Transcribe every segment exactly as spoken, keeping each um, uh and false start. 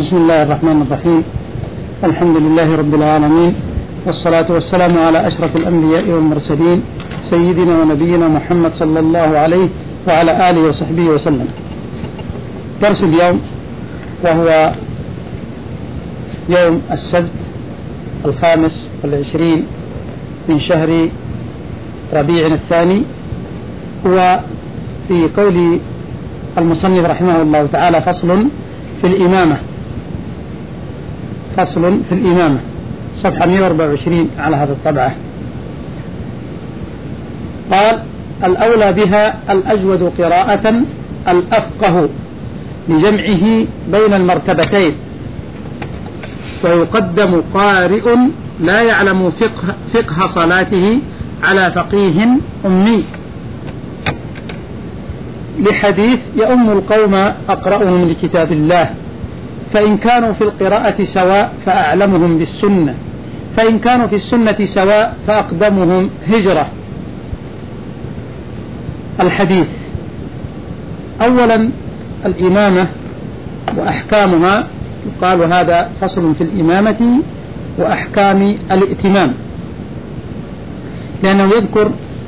بسم الله الرحمن الرحيم. الحمد لله رب العالمين، والصلاة والسلام على أشرف الأنبياء والمرسلين سيدنا ونبينا محمد صلى الله عليه وعلى آله وصحبه وسلم. درس اليوم وهو يوم السبت الخامس والعشرين من شهر ربيع الثاني، هو في قول المصنف رحمه الله تعالى فصل في الإمامة. فصل في الإمامة، صفحة مئة وأربعة وعشرين على هذا الطبعة. قال: الأولى بها الأجود قراءة الأفقه لجمعه بين المرتبتين، ويقدم قارئ لا يعلم فقه, فقه صلاته على فقيه أمي، لحديث يؤم القوم أقرأهم لكتاب الله، فإن كانوا في القراءة سواء فأعلمهم بالسنة، فإن كانوا في السنة سواء فأقدمهم هجرة. الحديث. أولا الإمامة وأحكامها، يقال هذا فصل في الإمامة وأحكام الائتمام، لأنه يذكر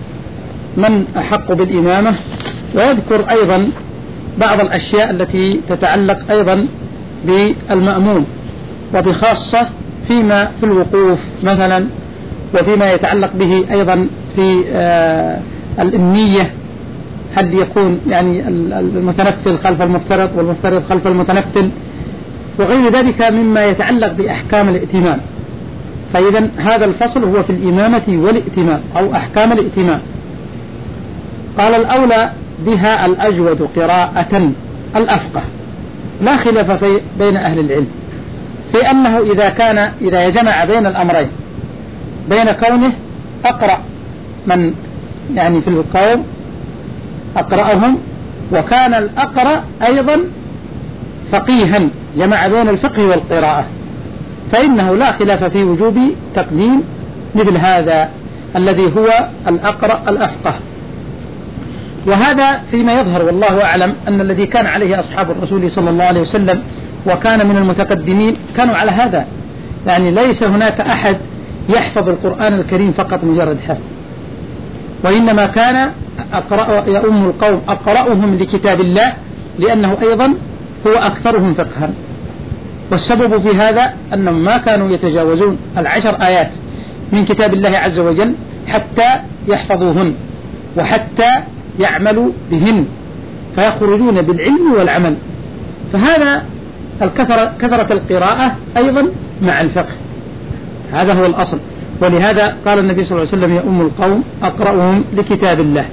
من أحق بالإمامة، ويذكر أيضا بعض الأشياء التي تتعلق أيضا بالمأموم، وبخاصة فيما في الوقوف مثلا، وفيما يتعلق به أيضا في آه النية، هل يكون يعني المتنفل خلف المفترض والمفترض خلف المتنفل، وغير ذلك مما يتعلق بأحكام الائتمام. فإذا هذا الفصل هو في الإمامة والائتمام أو أحكام الائتمام. قال: الأولى بها الأجود قراءة الأفقه. لا خلاف في بين أهل العلم في أنه إذا كان إذا جمع بين الأمرين، بين كونه أقرأ من يعني في القوم أقرأهم، وكان الأقرأ أيضا فقيها، جمع بين الفقه والقراءة، فإنه لا خلاف في وجوب تقديم مثل هذا الذي هو الأقرأ الأفقه. وهذا فيما يظهر والله أعلم أن الذي كان عليه أصحاب الرسول صلى الله عليه وسلم وكان من المتقدمين كانوا على هذا، يعني ليس هناك أحد يحفظ القرآن الكريم فقط مجرد حفظ، وإنما كان أقرأ يؤم القوم أقرأهم لكتاب الله، لأنه أيضا هو أكثرهم فقها. والسبب في هذا أنهم ما كانوا يتجاوزون العشر آيات من كتاب الله عز وجل حتى يحفظوهن وحتى يعملوا بهن، فيخرجون بالعلم والعمل. فهذا الكثرة كثرة القراءة أيضا مع الفقه، هذا هو الأصل. ولهذا قال النبي صلى الله عليه وسلم: يؤم القوم أقرأهم لكتاب الله.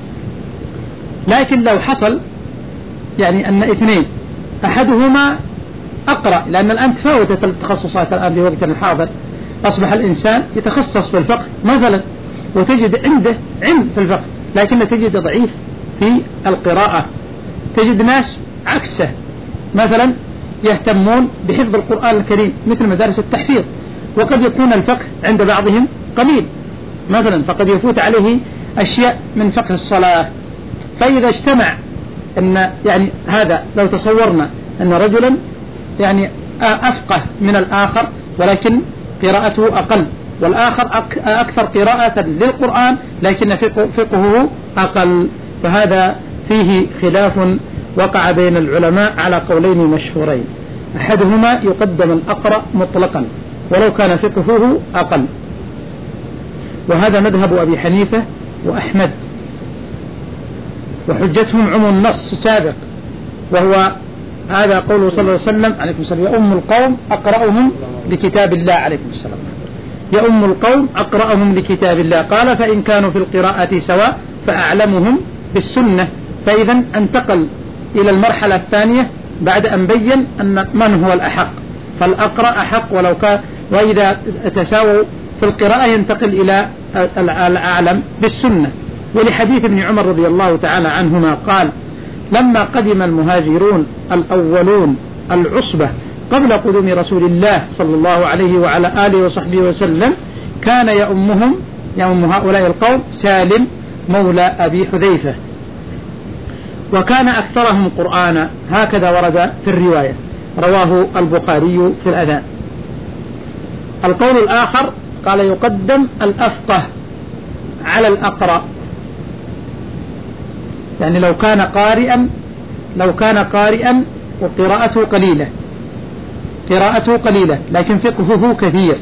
لكن لو حصل يعني أن اثنين أحدهما أقرأ، لأن الآن تفاوتت التخصصات الآن في وقتنا الحاضر، أصبح الإنسان يتخصص في الفقه مثلا، وتجد عنده علم في الفقه لكن تجد ضعيف في القراءة. تجد ناس عكسه مثلا يهتمون بحفظ القرآن الكريم مثل مدارس التحفيظ، وقد يكون الفقه عند بعضهم قليل مثلا، فقد يفوت عليه أشياء من فقه الصلاة. فإذا اجتمع أن يعني هذا، لو تصورنا أن رجلا يعني أفقه من الآخر ولكن قراءته أقل، والآخر أكثر قراءة للقرآن لكن فقهه أقل، فهذا فيه خلاف وقع بين العلماء على قولين مشهورين: أحدهما يقدم الأقرأ مطلقا ولو كان فقهه أقل، وهذا مذهب أبي حنيفة وأحمد، وحجتهم عموم النص سابق، وهو هذا قوله صلى الله عليه وسلم عليكم السلام: يؤم القوم أقرأهم لكتاب الله عليكم السلام، يؤم القوم أقرأهم لكتاب الله. قال: فإن كانوا في القراءة سواء فأعلمهم بالسنة. فإذا انتقل إلى المرحلة الثانية بعد أن بين أن من هو الأحق، فالأقرأ أحق ولو كان، وإذا تساووا في القراءة ينتقل إلى الأعلم بالسنة. ولحديث ابن عمر رضي الله تعالى عنهما قال: لما قدم المهاجرون الأولون العصبة قبل قدوم رسول الله صلى الله عليه وعلى آله وصحبه وسلم، كان يؤمهم يؤم هؤلاء القوم سالم مولى أبي حذيفة، وكان أكثرهم قرآنا، هكذا ورد في الرواية. رواه البخاري في الأذان. القول الآخر قال يقدم الأفقه على الأقرأ، يعني لو كان قارئا لو كان قارئا وقراءته قليلة قراءته قليلة لكن فقهه كثير،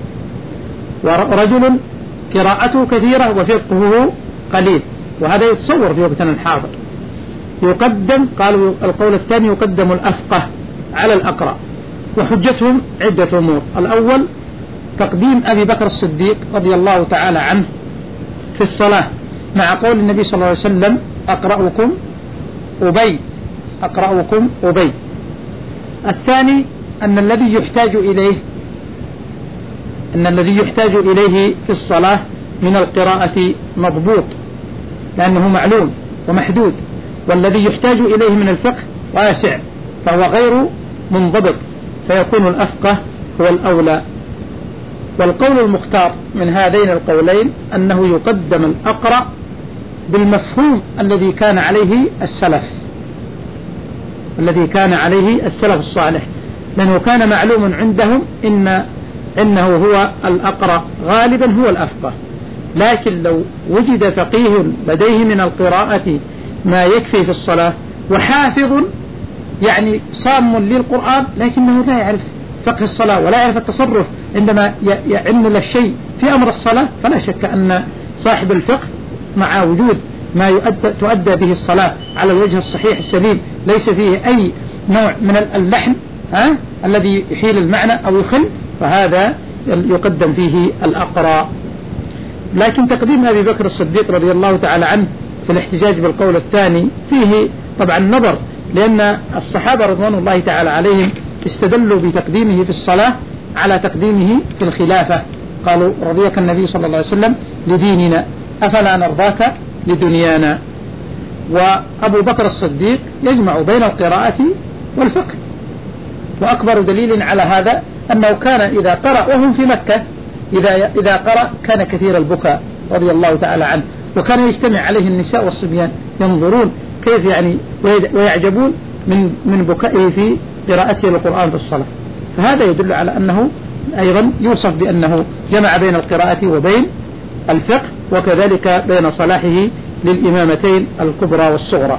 ورجل قراءته كثيرة وفقهه قليل، وهذا يتصور في وقتنا الحاضر. يقدم قالوا القول الثاني يقدم الأفقه على الأقرأ، وحجتهم عدة أمور. الأول تقديم أبي بكر الصديق رضي الله تعالى عنه في الصلاة مع قول النبي صلى الله عليه وسلم أقرأكم أبي أقرأكم أبي. الثاني أن الذي يحتاج إليه أن الذي يحتاج إليه في الصلاة من القراءة مضبوط لأنه معلوم ومحدود، والذي يحتاج إليه من الفقه واسع فهو غير منضبط، فيكون الأفقه هو الأولى. والقول المختار من هذين القولين أنه يقدم الأقرأ بالمفهوم الذي كان عليه السلف الذي كان عليه السلف الصالح، لأنه كان معلوم عندهم إن إنه هو الأقرأ غالبا هو الأفقه. لكن لو وجد فقيه لديه من القراءة ما يكفي في الصلاة وحافظ يعني صام للقرآن لكنه لا يعرف فقه الصلاة ولا يعرف التصرف عندما يعمل الشيء في أمر الصلاة، فلا شك أن صاحب الفقه مع وجود ما يؤدى تؤدى به الصلاة على الوجه الصحيح السليم ليس فيه أي نوع من اللحن ها الذي يحيل المعنى أو يخل، فهذا يقدم فيه الأقرأ. لكن تقديم أبي بكر الصديق رضي الله تعالى عنه في الاحتجاج بالقول الثاني فيه طبعا نظر، لأن الصحابة رضوان الله تعالى عليهم استدلوا بتقديمه في الصلاة على تقديمه في الخلافة. قالوا رضيك النبي صلى الله عليه وسلم لديننا أفلا نرضاك لدنيانا. وأبو بكر الصديق يجمع بين القراءة والفقه، وأكبر دليل على هذا أنه كان إذا قرأ وهم في مكة إذا, إذا قرأ كان كثير البكاء رضي الله تعالى عنه، وكان يجتمع عليه النساء والصبيان ينظرون كيف يعني ويعجبون من من بكائه في قراءته للقرآن في الصلاة. فهذا يدل على أنه أيضا يوصف بأنه جمع بين القراءة وبين الفقه، وكذلك بين صلاحه للإمامتين الكبرى والصغرى.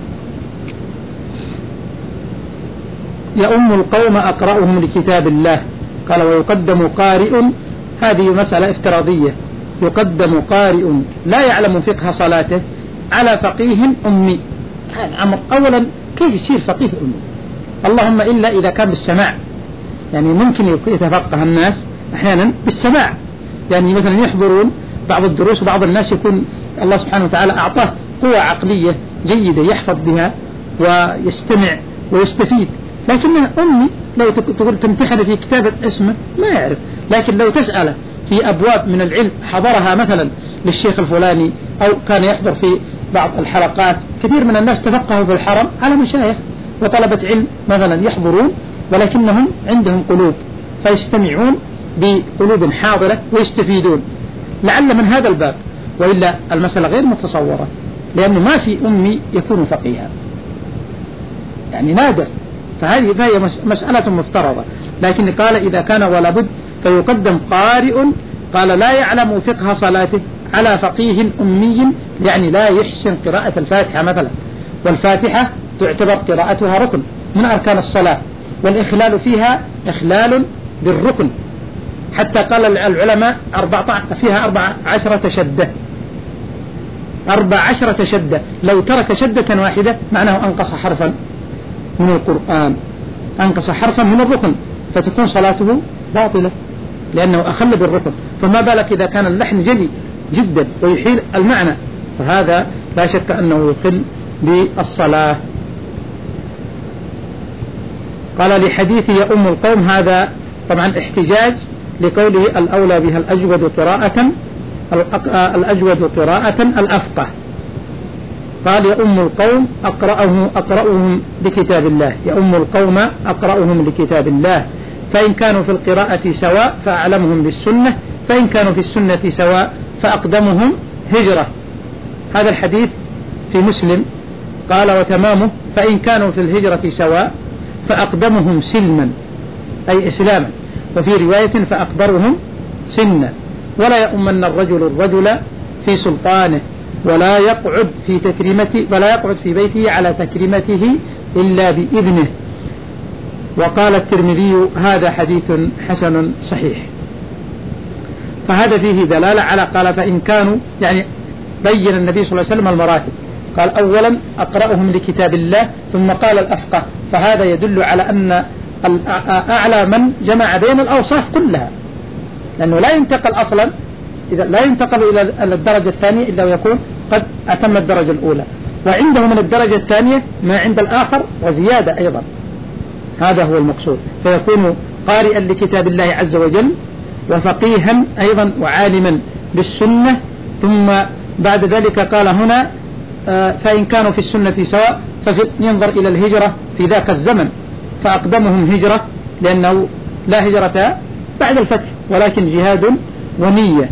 يؤم القوم أقرأهم لكتاب الله. قال ويقدم قارئ، هذه مسألة افتراضية، يقدم قارئ لا يعلم فقه صلاته على فقيه أمي. هذا أمر أولا كيف يصير فقيه أمي؟ اللهم إلا إذا كان بالسماع، يعني ممكن يتفقه الناس أحيانا بالسماع، يعني مثلا يحضرون بعض الدروس وبعض الناس يكون الله سبحانه وتعالى أعطاه قوة عقلية جيدة يحفظ بها ويستمع ويستفيد، لكنه أمي لو تقول تمتحن في كتابة اسمه ما يعرف. لكن لو تسأل في أبواب من العلم حضرها مثلا للشيخ الفلاني أو كان يحضر في بعض الحلقات، كثير من الناس تفقهوا في الحرم على مشايخ وطلبة علم مثلا يحضرون ولكنهم عندهم قلوب فيستمعون بقلوب حاضرة ويستفيدون، لعل من هذا الباب، وإلا المسألة غير متصورة، لأنه ما في أمي يكون فقيها، يعني نادر. فهذه فهي مسألة مفترضة. لكن قال إذا كان ولا بد فيقدم قارئ قال لا يعلم فقه صلاته على فقيه أمي، يعني لا يحسن قراءة الفاتحة مثلا، والفاتحة تعتبر قراءتها ركن من أركان الصلاة، والإخلال فيها إخلال بالركن، حتى قال العلماء أربعة فيها أربع عشرة شدة أربع عشرة شدة، لو ترك شدة واحدة معناه أنقص حرفا من القرآن، أنقص حرفا من الركن، فتكون صلاته باطلة لأنه أخل بالركن. فما بالك إذا كان اللحن جلي جدا ويحيل المعنى، فهذا لا شك أنه يخل بالصلاة. قال لحديث يا أم القوم، هذا طبعا احتجاج لقوله الأولى بها الأجود قراءة الأجود قراءة الأفقه. قال يا أم القوم أقرأهم أقرأهم لكتاب الله، يا أم القوم أقرأهم لكتاب الله، فإن كانوا في القراءة سواء فأعلمهم بالسنة، فإن كانوا في السنة سواء فأقدمهم هجرة. هذا الحديث في مسلم. قال وتمامه فإن كانوا في الهجرة سواء فأقدمهم سلما أي إسلاما، وفي رواية فأكبرهم سنا. ولا يؤمن الرجل الرجل في سلطانه ولا يقعد في تكريمته ولا يقعد في بيته على تكريمته إلا بإذنه. وقال الترمذي هذا حديث حسن صحيح. فهذا فيه دلالة على قال فإن كانوا يعني بين النبي صلى الله عليه وسلم المراتب، قال أولا أقرأهم لكتاب الله ثم قال الأفقه، فهذا يدل على أن أعلى من جمع بين الأوصاف كلها، لأنه لا ينتقل أصلا إذا لا ينتقل إلى الدرجة الثانية إلا ويكون قد أتم الدرجة الأولى، وعنده من الدرجة الثانية ما عند الآخر وزيادة أيضا، هذا هو المقصود. فيكون قارئا لكتاب الله عز وجل وفقيها أيضا وعالما بالسنة. ثم بعد ذلك قال هنا فإن كانوا في السنة سواء فينظر إلى الهجرة في ذاك الزمن، فأقدمهم هجرة لأنه لا هجرة بعد الفتح ولكن جهاد ونية.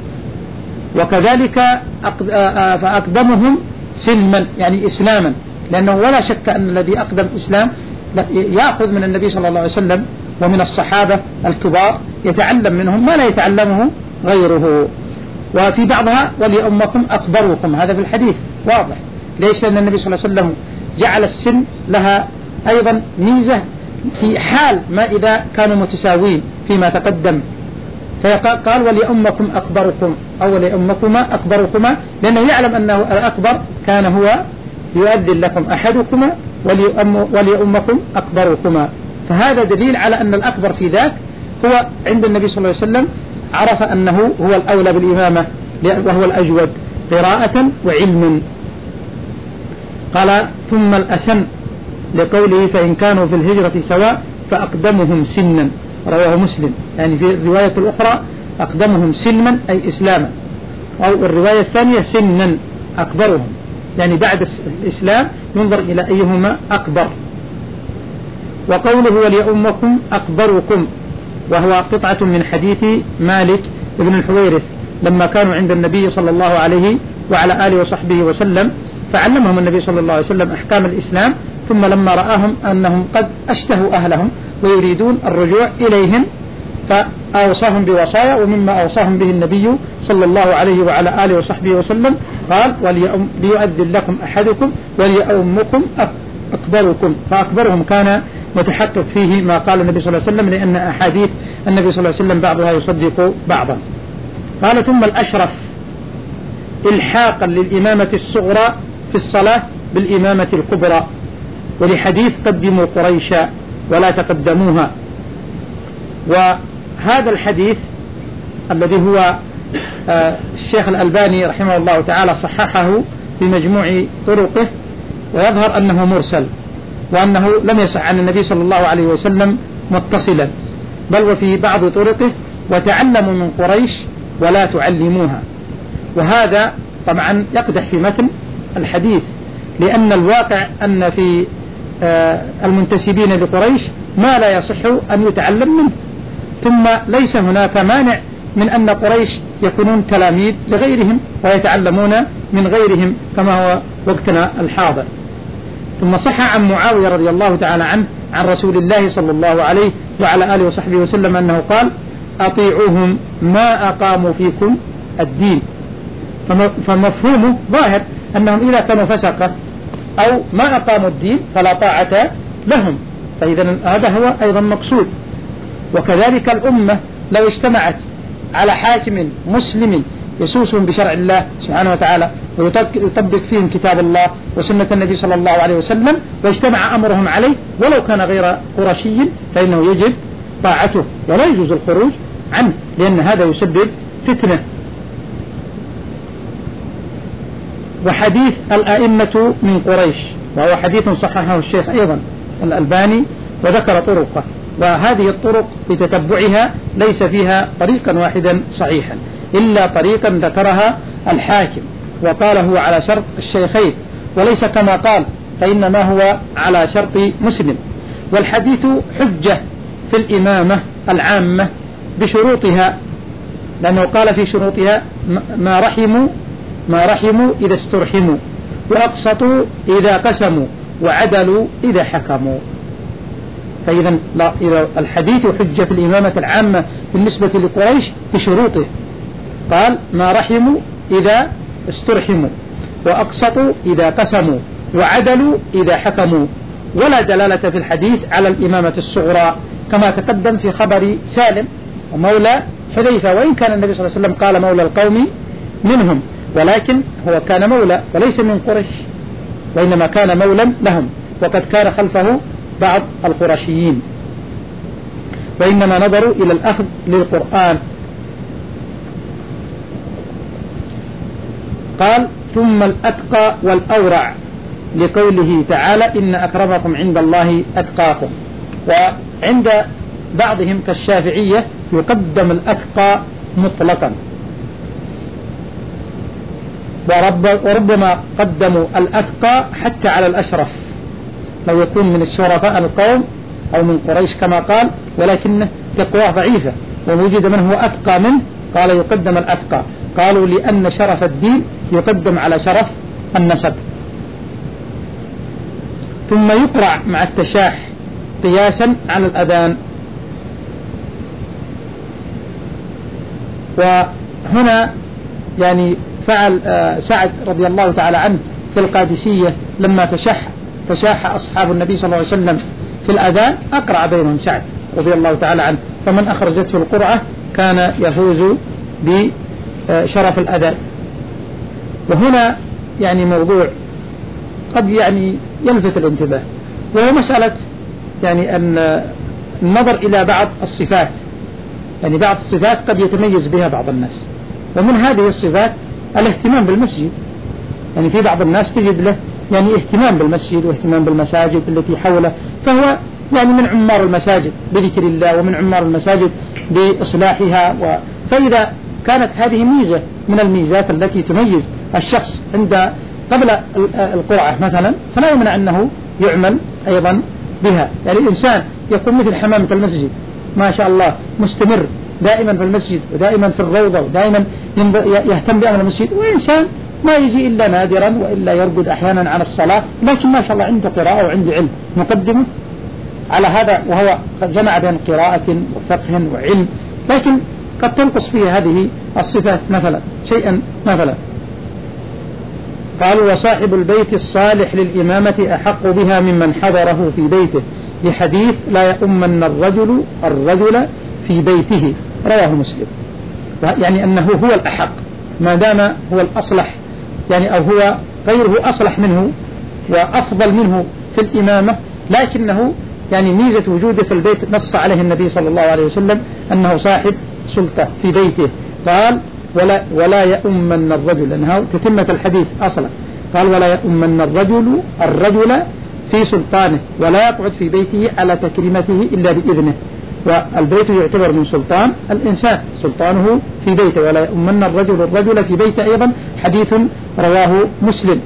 وكذلك فأقدمهم سلما يعني إسلاما، لأنه ولا شك أن الذي أقدم إسلام يأخذ من النبي صلى الله عليه وسلم ومن الصحابة الكبار يتعلم منهم ما لا يتعلمه غيره. وفي بعضها وليؤمكم أكبركم، هذا في الحديث واضح. ليش؟ لأن النبي صلى الله عليه وسلم جعل السن لها أيضا ميزة في حال ما إذا كانوا متساوين فيما تقدم، فقال وليؤمكم أكبركم أو وليؤمكما أكبركما، لأنه يعلم أنه الأكبر كان هو ليؤذن لكم أحدكما وليؤمكم أكبركما. فهذا دليل على أن الأكبر في ذاك هو عند النبي صلى الله عليه وسلم، عرف أنه هو الأولى بالإمامة وهو الأجود قراءة وعلم. قال ثم الأسن لقوله فإن كانوا في الهجرة سواء فأقدمهم سنا، رواه مسلم. يعني في الرواية الأخرى أقدمهم سلما أي إسلاما، أو الرواية الثانية سنا أكبرهم، يعني بعد الإسلام ينظر إلى أيهما أكبر. وقوله وليؤمكم أكبركم وهو قطعة من حديث مالك بن الحويرث لما كانوا عند النبي صلى الله عليه وعلى آله وصحبه وسلم، فعلمهم النبي صلى الله عليه وسلم أحكام الإسلام، ثم لما رآهم أنهم قد أشتهوا أهلهم ويريدون الرجوع إليهم فأوصاهم بوصايا، ومما أوصاهم به النبي صلى الله عليه وعلى آله وصحبه وسلم قال وليؤذن لكم أحدكم وليؤمكم أكبركم. فأكبرهم كان متحقق فيه ما قال النبي صلى الله عليه وسلم، لأن أحاديث النبي صلى الله عليه وسلم بعضها يصدق بعضا. قال ثم الأشرف إلحاقا للإمامة الصغرى في الصلاة بالإمامة الكبرى، ولحديث قدموا قريشا ولا تقدموها. وهذا الحديث الذي هو الشيخ الألباني رحمه الله تعالى صححه في مجموع طرقه، ويظهر أنه مرسل وأنه لم يصح عن النبي صلى الله عليه وسلم متصلا، بل وفي بعض طرقه وتعلموا من قريش ولا تعلموها. وهذا طبعا يقدح في متن الحديث، لأن الواقع أن في المنتسبين لقريش ما لا يصح أن يتعلم منه، ثم ليس هناك مانع من أن قريش يكونون تلاميذ لغيرهم ويتعلمون من غيرهم كما هو وقتنا الحاضر. ثم صح عن معاوية رضي الله تعالى عنه عن رسول الله صلى الله عليه وعلى آله وصحبه وسلم أنه قال أطيعوهم ما أقاموا فيكم الدين. فمفهومه ظاهر أنهم إذا كانوا فسقة أو ما أقاموا الدين فلا طاعة لهم، فإذا هذا هو أيضا مقصود. وكذلك الأمة لو اجتمعت على حاكم مسلم يسوسهم بشرع الله سبحانه وتعالى ويطبق فيهم كتاب الله وسنة النبي صلى الله عليه وسلم واجتمع أمرهم عليه ولو كان غير قرشي، فإنه يجب طاعته ولا يجوز الخروج عنه، لأن هذا يسبب فتنة. وحديث الأئمة من قريش وهو حديث صححه الشيخ أيضا الألباني وذكر طرقه، وهذه الطرق بتتبعها ليس فيها طريقا واحدا صحيحا إلا طريقا ذكرها الحاكم وقال هو على شرط الشيخين، وليس كما قال فإنما هو على شرط مسلم. والحديث حجة في الإمامة العامة بشروطها، لأنه قال في شروطها ما رحموا ما رحموا إذا استرحموا، وأقسطوا إذا قسموا، وعدلوا إذا حكموا. فإذا إذا الحديث حجة في الإمامة العامة بالنسبة لقريش بشروطه. قال ما رحموا إذا استرحموا، وأقسطوا إذا قسموا، وعدلوا إذا حكموا. ولا دلالة في الحديث على الإمامة الصغرى كما تقدم في خبر سالم ومولى حذيفة، وإن كان النبي صلى الله عليه وسلم قال مولى القوم منهم، ولكن هو كان مولى وليس من قريش، وإنما كان مولا لهم، وقد كان خلفه بعض القرشيين، وإنما نظروا إلى الأخذ للقرآن. قال ثم الأتقى والأورع، لقوله تعالى إن أكرمكم عند الله أتقاكم. وعند بعضهم كالشافعية يقدم الأتقى مطلقا، ورب وربما قدموا الأتقى حتى على الأشرف، لو يكون من الشرفاء القوم أو من قريش كما قال، ولكن تقواه ضعيفة ووجد من هو أتقى منه، قال يقدم الأتقى. قالوا لأن شرف الدين يقدم على شرف النسب. ثم يقرع مع التشاح قياسا على الأذان. وهنا يعني فعل سعد رضي الله تعالى عنه في القادسية لما تشح تشاح أصحاب النبي صلى الله عليه وسلم في الأذان، أقرع بينهم سعد رضي الله تعالى عنه، فمن أخرجته القرعة كان يفوز بشرف الأذان. وهنا يعني موضوع قد يعني يلفت الانتباه، وهو مسألة يعني أن النظر إلى بعض الصفات، يعني بعض الصفات قد يتميز بها بعض الناس، ومن هذه الصفات الاهتمام بالمسجد. يعني في بعض الناس تجد له يعني اهتمام بالمسجد واهتمام بالمساجد التي حوله، فهو يعني من عمار المساجد بذكر الله، ومن عمار المساجد بإصلاحها. فإذا كانت هذه ميزة من الميزات التي تميز الشخص عند قبل القرعة مثلا، فلا يمنع أنه يعمل أيضا بها. يعني الإنسان يكون مثل حمامة المسجد ما شاء الله مستمر دائما في المسجد ودائما في الروضة ودائما يهتم بأمر المسجد، وإنسان ما يجي إلا نادرا وإلا يرقد أحيانا عن الصلاة، لكن ما شاء الله عنده قراءة وعنده علم، نقدمه على هذا، وهو قد جمع بين قراءة وفقه وعلم، لكن قد تنقص فيه هذه الصفات مثلا شيئا مثلا. قالوا وصاحب البيت الصالح للإمامة أحق بها ممن حضره في بيته، لحديث لا يؤمن الرجل الرجل في بيته، رواه مسلم. يعني أنه هو الأحق ما دام هو الأصلح، يعني أو هو غيره أصلح منه وأفضل منه في الإمامة، لكنه يعني ميزة وجوده في البيت نص عليه النبي صلى الله عليه وسلم أنه صاحب سلطة في بيته. قال ولا, ولا يؤمن الرجل، أنه تتمة الحديث أصلا، قال ولا يؤمن الرجل الرجل في سلطانه، ولا يقعد في بيته على تكريمته إلا بإذنه. والبيت يعتبر من سلطان الإنسان، سلطانه في بيته. ولا يؤمن الرجل الرجل في بيته أيضا حديث رواه مسلم.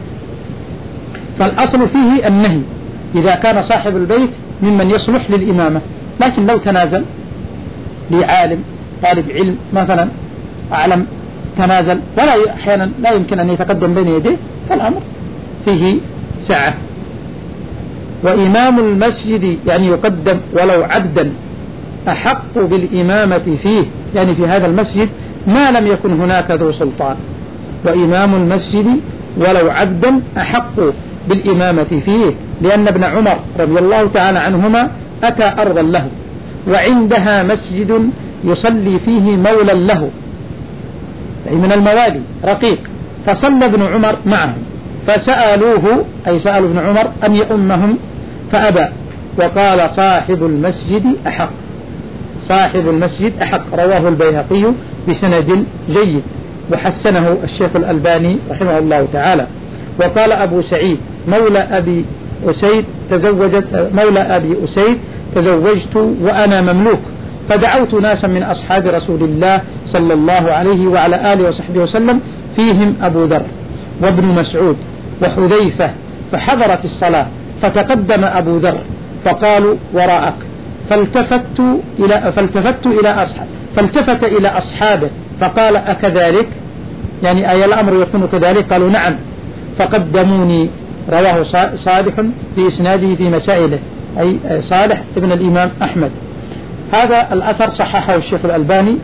فالأصل فيه النهي إذا كان صاحب البيت ممن يصلح للإمامة، لكن لو تنازل لعالم طالب علم مثلا أعلم تنازل ولا أحيانا لا يمكن أن يتقدم بين يديه، فالأمر فيه سعة. وإمام المسجد يعني يقدم ولو عبدا أحق بالإمامة فيه، يعني في هذا المسجد ما لم يكن هناك ذو سلطان. وإمام المسجد ولو عبدا أحق بالإمامة فيه، لأن ابن عمر رضي الله تعالى عنهما أتى أرضا له وعندها مسجد يصلي فيه مولى له، أي من الموالي رقيق، فصلى ابن عمر معهم، فسألوه أي سألوا ابن عمر أن يؤمهم فأبى، وقال صاحب المسجد أحق، صاحب المسجد أحق. رواه البيهقي بسند جيد وحسنه الشيخ الألباني رحمه الله تعالى. وقال أبو سعيد مولى أبي أسيد تزوجت مولى أبي أسيد تزوجت وأنا مملوك، فدعوت ناسا من أصحاب رسول الله صلى الله عليه وعلى آله وصحبه وسلم، فيهم أبو ذر وابن مسعود وحذيفة، فحضرت الصلاة فتقدم أبو ذر فقالوا وراءك، فالتفت إلى فالتفت إلى أصحاب فالتفت إلى أصحابه فقال أكذلك، يعني أي الأمر يكون كذلك؟ قالوا نعم، فقدموني. رواه صالح في إسناده في مسائله أي صالح ابن الإمام أحمد. هذا الأثر صححه الشيخ الألباني،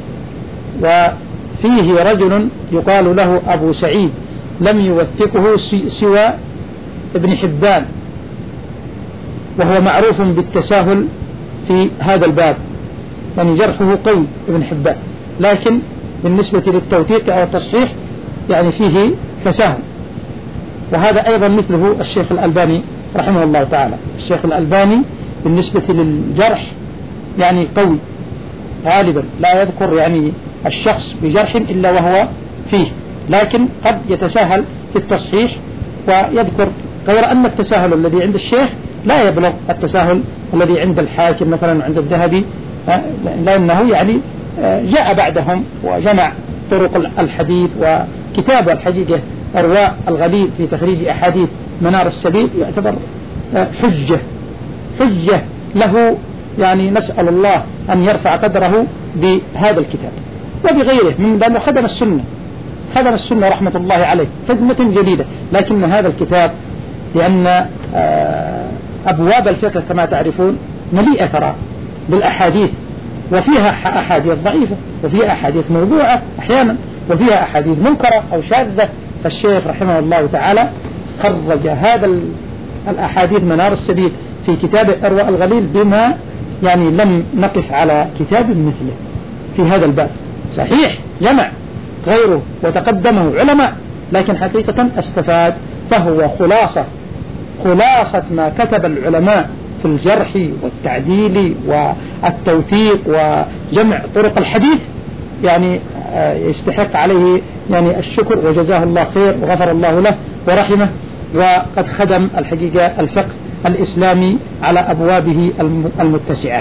وفيه رجل يقال له أبو سعيد لم يوثقه سوى ابن حبان، وهو معروف بالتساهل في هذا الباب، يعني جرحه قوي ابن حبان، لكن بالنسبة للتوثيق أو التصحيح يعني فيه تساهل. وهذا أيضا مثله الشيخ الألباني رحمه الله تعالى. الشيخ الألباني بالنسبة للجرح يعني قوي غالبا، لا يذكر يعني الشخص بجرح إلا وهو فيه، لكن قد يتساهل في التصحيح ويذكر، غير أن التساهل الذي عند الشيخ لا يبلغ التساهل الذي عند الحاكم مثلا وعند الذهبي، لأنه يعني جاء بعدهم وجمع طرق الحديث، وكتاب الحديث أرواء الغليل في تخريج أحاديث منار السبيل يعتبر حجة حجة له، يعني نسأل الله أن يرفع قدره بهذا الكتاب وبغيره، من بأنه خدم السنة خدم السنة رحمة الله عليه خدمة جديدة. لكن هذا الكتاب لأن أبواب الفقه كما تعرفون مليئة ترى بالأحاديث، وفيها أحاديث ضعيفة وفيها أحاديث موضوعة أحيانا وفيها أحاديث منكرة أو شاذة. فالشيخ رحمه الله تعالى خرج هذا الأحاديث منار السبيل في كتاب أرواء الغليل بما يعني لم نقف على كتاب مثله في هذا الباب. صحيح جمع غيره وتقدمه علماء، لكن حقيقة استفاد، فهو خلاصة خلاصة ما كتب العلماء في الجرح والتعديل والتوثيق وجمع طرق الحديث، يعني يستحق عليه يعني الشكر وجزاه الله خير وغفر الله له ورحمه، وقد خدم الحقيقة الفقه الإسلامي على أبوابه المتسعة.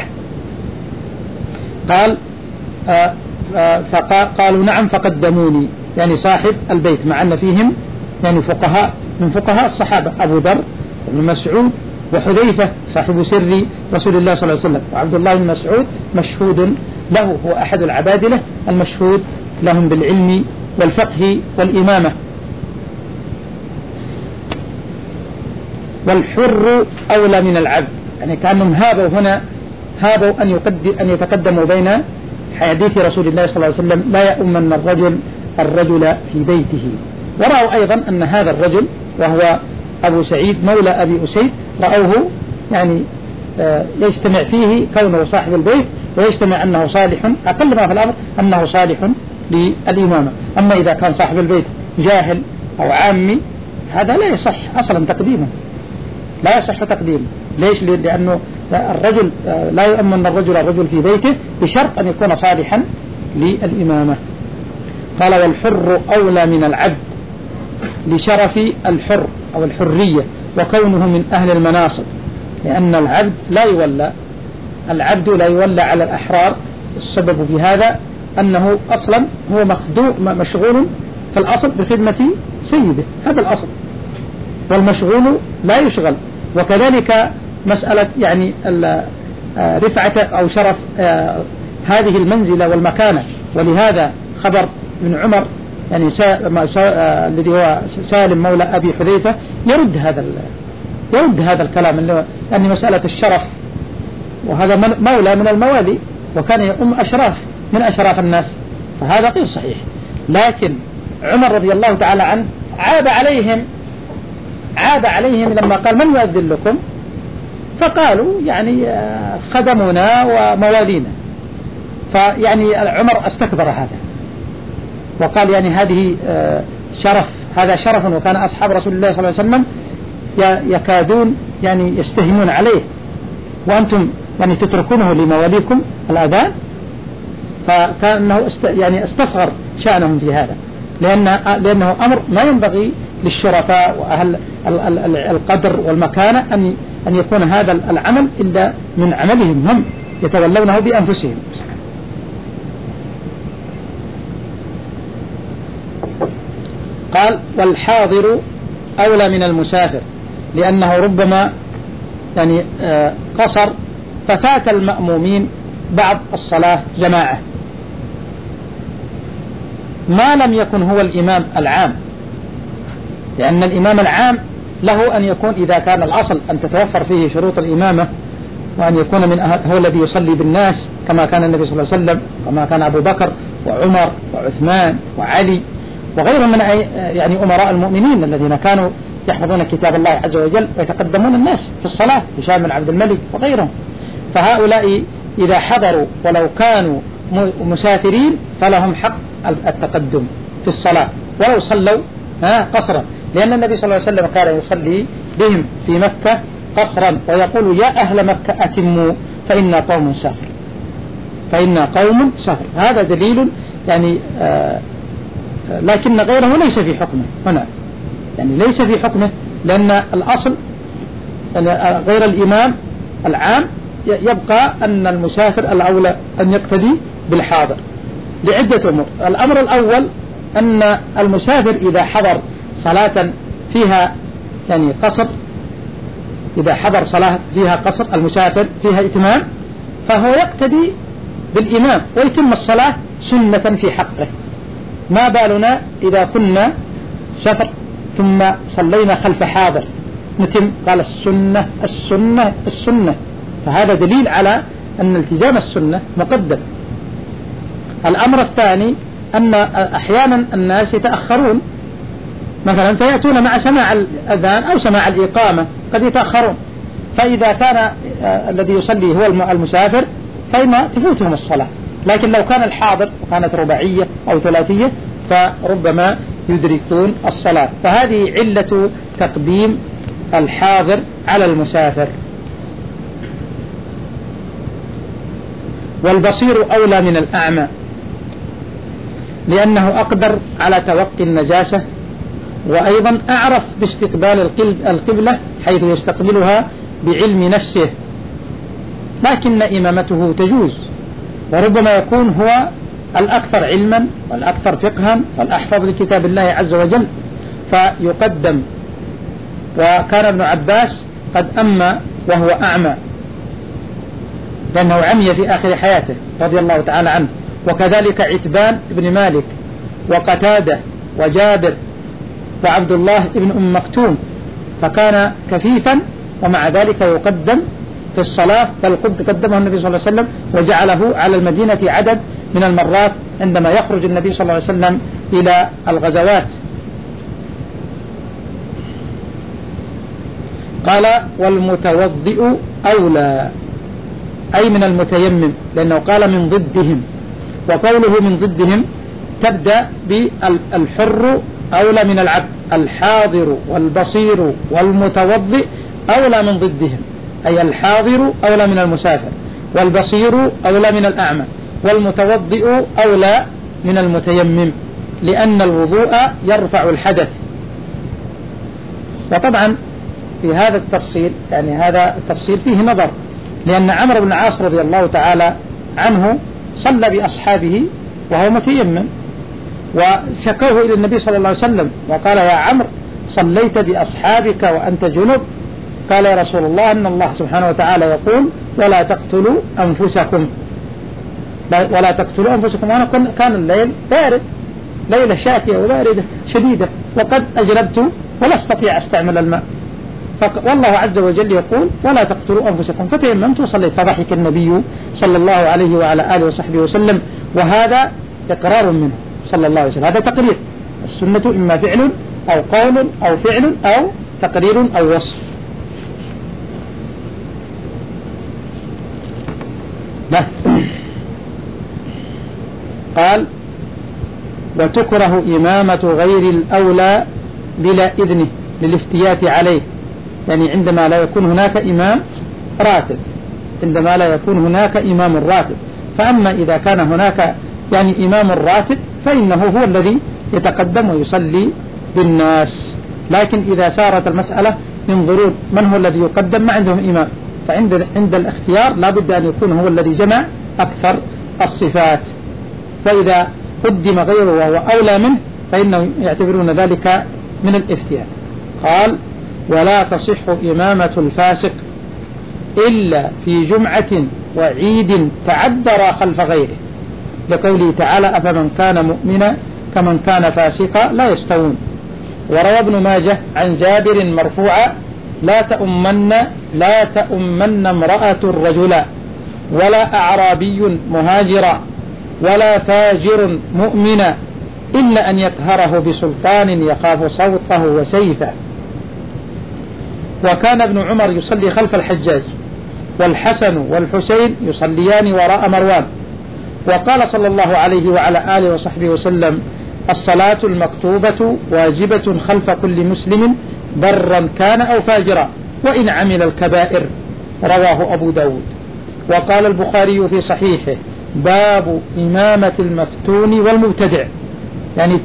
قال فقالوا نعم فقدموني، يعني صاحب البيت، مع أن فيهم يعني فقهاء من فقهاء الصحابة، أبو ذر وابن مسعود وحذيفة صاحب سر رسول الله صلى الله عليه وسلم، وعبد الله بن مسعود مشهود له، هو أحد العبادلة المشهود لهم بالعلم والفقه والإمامة. والحر أولى من العبد، يعني كانهم هابوا هنا هابوا أن يقدم أن يتقدموا بين حديث رسول الله صلى الله عليه وسلم لا يؤمن الرجل الرجل في بيته. ورأوا أيضا أن هذا الرجل وهو أبو سعيد مولى أبي أسيد رأوه يعني يجتمع فيه كونه صاحب البيت، ويجتمع أنه صالح، أقل ما في الأمر أنه صالح للإمامة. أما إذا كان صاحب البيت جاهل أو عامي هذا لا يصح أصلا تقديمه، لا يصح تقديمه. ليش؟ لأنه الرجل لا يؤمن الرجل الرجل في بيته بشرط أن يكون صالحا للإمامة. قال والحر أولى من العبد لشرف الحر أو الحرية وكونه من أهل المناصب، لأن العبد لا يولى العبد لا يولى على الأحرار. السبب في هذا أنه أصلا هو مخدوع مشغول في الأصل بخدمة سيده، هذا الأصل، والمشغول لا يشغل. وكذلك مسألة يعني رفعة أو شرف هذه المنزلة والمكانة، ولهذا خبر ابن عمر يعني الذي هو سالم مولى أبي حذيفة يرد هذا يرد هذا الكلام، اللي يعني مسألة الشرف، وهذا مولى من الموالي وكان يؤم أشراف من أشراف الناس، فهذا غير صحيح. لكن عمر رضي الله تعالى عنه عاب عليهم عاب عليهم لما قال من يؤذن لكم؟ فقالوا يعني خدمنا وموالينا، فيعني عمر استكبر هذا وقال يعني هذه شرف، هذا شرف، وكان أصحاب رسول الله صلى الله عليه وسلم يكادون يعني يستهمون عليه، وأنتم يعني تتركونه لمواليكم الأذان. فكأنه است يعني استصغر شأنهم في هذا، لأن لأنه أمر ما ينبغي للشرفاء وأهل القدر والمكانة أن أن يكون هذا العمل إلا من عملهم هم يتولونه بأنفسهم. قال والحاضر أولى من المسافر، لأنه ربما يعني قصر ففات المأمومين بعض الصلاة جماعة ما لم يكن هو الإمام العام، لأن الإمام العام له أن يكون إذا كان الأصل أن تتوفر فيه شروط الإمامة وأن يكون من هو الذي يصلي بالناس كما كان النبي صلى الله عليه وسلم، كما كان أبو بكر وعمر وعثمان وعلي وغيرهم من يعني أمراء المؤمنين الذين كانوا يحفظون كتاب الله عز وجل ويتقدمون الناس في الصلاة، هشام بن عبد الملك وغيرهم. فهؤلاء إذا حضروا ولو كانوا مسافرين فلهم حق التقدم في الصلاة ولو صلوا قصرا، لأن النبي صلى الله عليه وسلم كان يصلي بهم في مكة قصرا ويقول يا أهل مكة أتموا فإنا قوم سافر، فإنا قوم سافر. هذا دليل يعني آه لكن غيره ليس في حكمه هنا، يعني ليس في حكمه، لأن الأصل يعني غير الإمام العام يبقى أن المسافر الأولى أن يقتدي بالحاضر لعدة أمور. الأمر الأول أن المسافر إذا حضر صلاة فيها يعني قصر، إذا حضر صلاة فيها قصر المسافر فيها إتمام فهو يقتدي بالإمام ويتم الصلاة سنة في حقه. ما بالنا إذا كنا سفر ثم صلينا خلف حاضر نتم؟ قال السنة السنة السنة، فهذا دليل على أن التزام السنة مقدم. الأمر الثاني أن أحيانا الناس يتأخرون مثلا فيأتون مع سماع الأذان أو سماع الإقامة قد يتأخرون، فإذا كان الذي يصلي هو المسافر فإن تفوتهم الصلاة، لكن لو كان الحاضر وكانت رباعية أو ثلاثية فربما يدركون الصلاة. فهذه علة تقديم الحاضر على المسافر. والبصير أولى من الأعمى لأنه أقدر على توقي النجاسة، وأيضا أعرف باستقبال القبلة حيث يستقبلها بعلم نفسه، لكن إمامته تجوز، وربما يكون هو الأكثر علما والأكثر فقها والأحفظ لكتاب الله عز وجل فيقدم. وكان ابن عباس قد أمى وهو أعمى لأنه عمي في آخر حياته رضي الله تعالى عنه، وكذلك عتبان بن مالك وقتادة وجابر وعبد الله بن أم مكتوم، فكان كفيفا ومع ذلك يقدم في الصلاة، بل قد قدمه النبي صلى الله عليه وسلم وجعله على المدينة عدد من المرات عندما يخرج النبي صلى الله عليه وسلم إلى الغزوات. قال والمتوضئ أولى أي من المتيمم، لأنه قال من ضدهم، وقوله من ضدهم تبدأ بالحر أولى من العبد، الحاضر والبصير والمتوضئ أولى من ضدهم، أي الحاضر أولى من المسافر، والبصير أولى من الأعمى، والمتوضئ أولى من المتيمم، لأن الوضوء يرفع الحدث. وطبعا في هذا التفصيل يعني هذا التفصيل فيه نظر، لأن عمرو بن العاص رضي الله تعالى عنه صلى بأصحابه وهو متيمم، وشكوه إلى النبي صلى الله عليه وسلم وقال يا عمرو صليت بأصحابك وأنت جنب؟ قال يا رسول الله أن الله سبحانه وتعالى يقول ولا تقتلوا أنفسكم ولا تقتلوا أنفسكم، وأنا كان الليل بارد، ليلة شاتية وباردة شديدة وقد أجلبت ولا استطيع أستعمل الماء، والله عز وجل يقول ولا تقتلوا أنفسكم، فتيممت وصليت. فضحك النبي صلى الله عليه وعلى آله وصحبه وسلم، وهذا إقرار منه صلى الله عليه وسلم، هذا تقرير. السنة إما فعل أو قول أو فعل أو تقرير أو وصف. لا. قال وتكره إمامة غير الأولى بلا إذنه للافتيات عليه، يعني عندما لا يكون هناك إمام راتب، عندما لا يكون هناك إمام راتب. فأما إذا كان هناك يعني إمام راتب فإنه هو الذي يتقدم ويصلي بالناس، لكن إذا صارت المسألة من ضرورة من هو الذي يقدم ما عندهم إمام، فعند عند الاختيار لا بد أن يكون هو الذي جمع أكثر الصفات، فإذا قدم غيره وهو أولى منه فإنهم يعتبرون ذلك من الافتياء. قال ولا تصح إمامة الفاسق إلا في جمعة وعيد تعذر خلف غيره، لقوله تعالى أفمن كان مؤمنا كمن كان فاسقا لا يستوون. وروى ابن ماجه عن جابر مرفوعا لا تؤمن لا تؤمن امرأة رجلا ولا أعرابي مهاجرا ولا فاجر مؤمنا إلا أن يقهره بسلطان يخاف صوته وسيفه. وكان ابن عمر يصلي خلف الحجاج، والحسن والحسين يصليان وراء مروان. وقال صلى الله عليه وعلى آله وصحبه وسلم: الصلاة المكتوبة واجبة خلف كل مسلم برا كان أو فاجرا وإن عمل الكبائر. رواه أبو داود. وقال البخاري في صحيحه: باب إمامة المفتون والمبتدع، يعني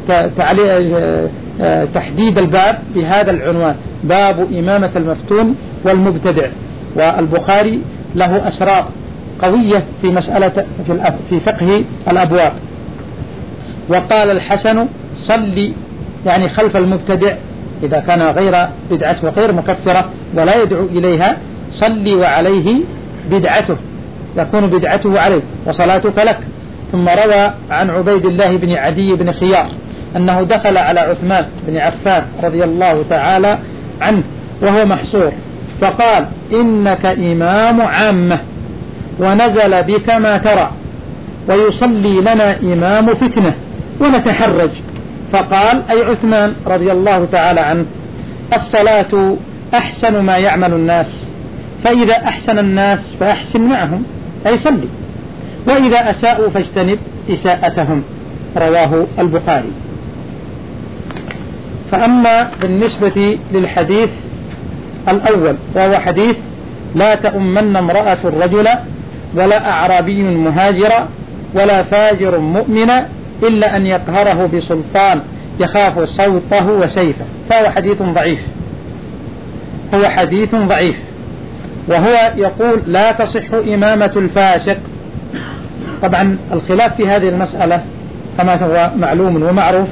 تحديد الباب بهذا العنوان: باب إمامة المفتون والمبتدع. والبخاري له أسرار قوية في مسألة في فقه الأبواب. وقال الحسن: صلي يعني خلف المبتدع إذا كان غير بدعته غير مكفرة ولا يدعو إليها، صلي وعليه بدعته، يكون بدعته عليه وصلاتك لك. ثم روى عن عبيد الله بن عدي بن خيار أنه دخل على عثمان بن عفان رضي الله تعالى عنه وهو محصور، فقال: إنك إمام عامة ونزل بك ما ترى، ويصلي لنا إمام فتنة ونتحرج. فقال أي عثمان رضي الله تعالى عنه: الصلاة أحسن ما يعمل الناس، فإذا أحسن الناس فأحسن معهم، أي صلي، وإذا أساءوا فاجتنب إساءتهم. رواه البخاري. فأما بالنسبة للحديث الأول وهو حديث: لا تؤمن امرأة الرجل ولا أعرابي مهاجرا ولا فاجر مؤمنا إلا أن يقهره بسلطان يخاف صوته وسيفه، فهو حديث ضعيف، هو حديث ضعيف. وهو يقول: لا تصح إمامة الفاسق. طبعا الخلاف في هذه المسألة كما هو معلوم ومعروف،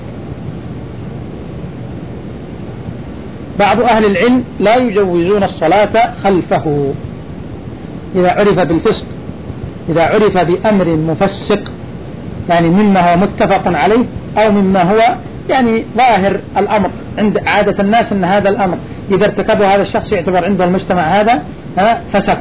بعض أهل العلم لا يجوزون الصلاة خلفه إذا عرف بالفسق، إذا عرف بأمر مفسق، يعني مما هو متفق عليه أو مما هو يعني ظاهر الأمر عند عادة الناس أن هذا الأمر إذا ارتكبه هذا الشخص يعتبر عند المجتمع هذا فسق.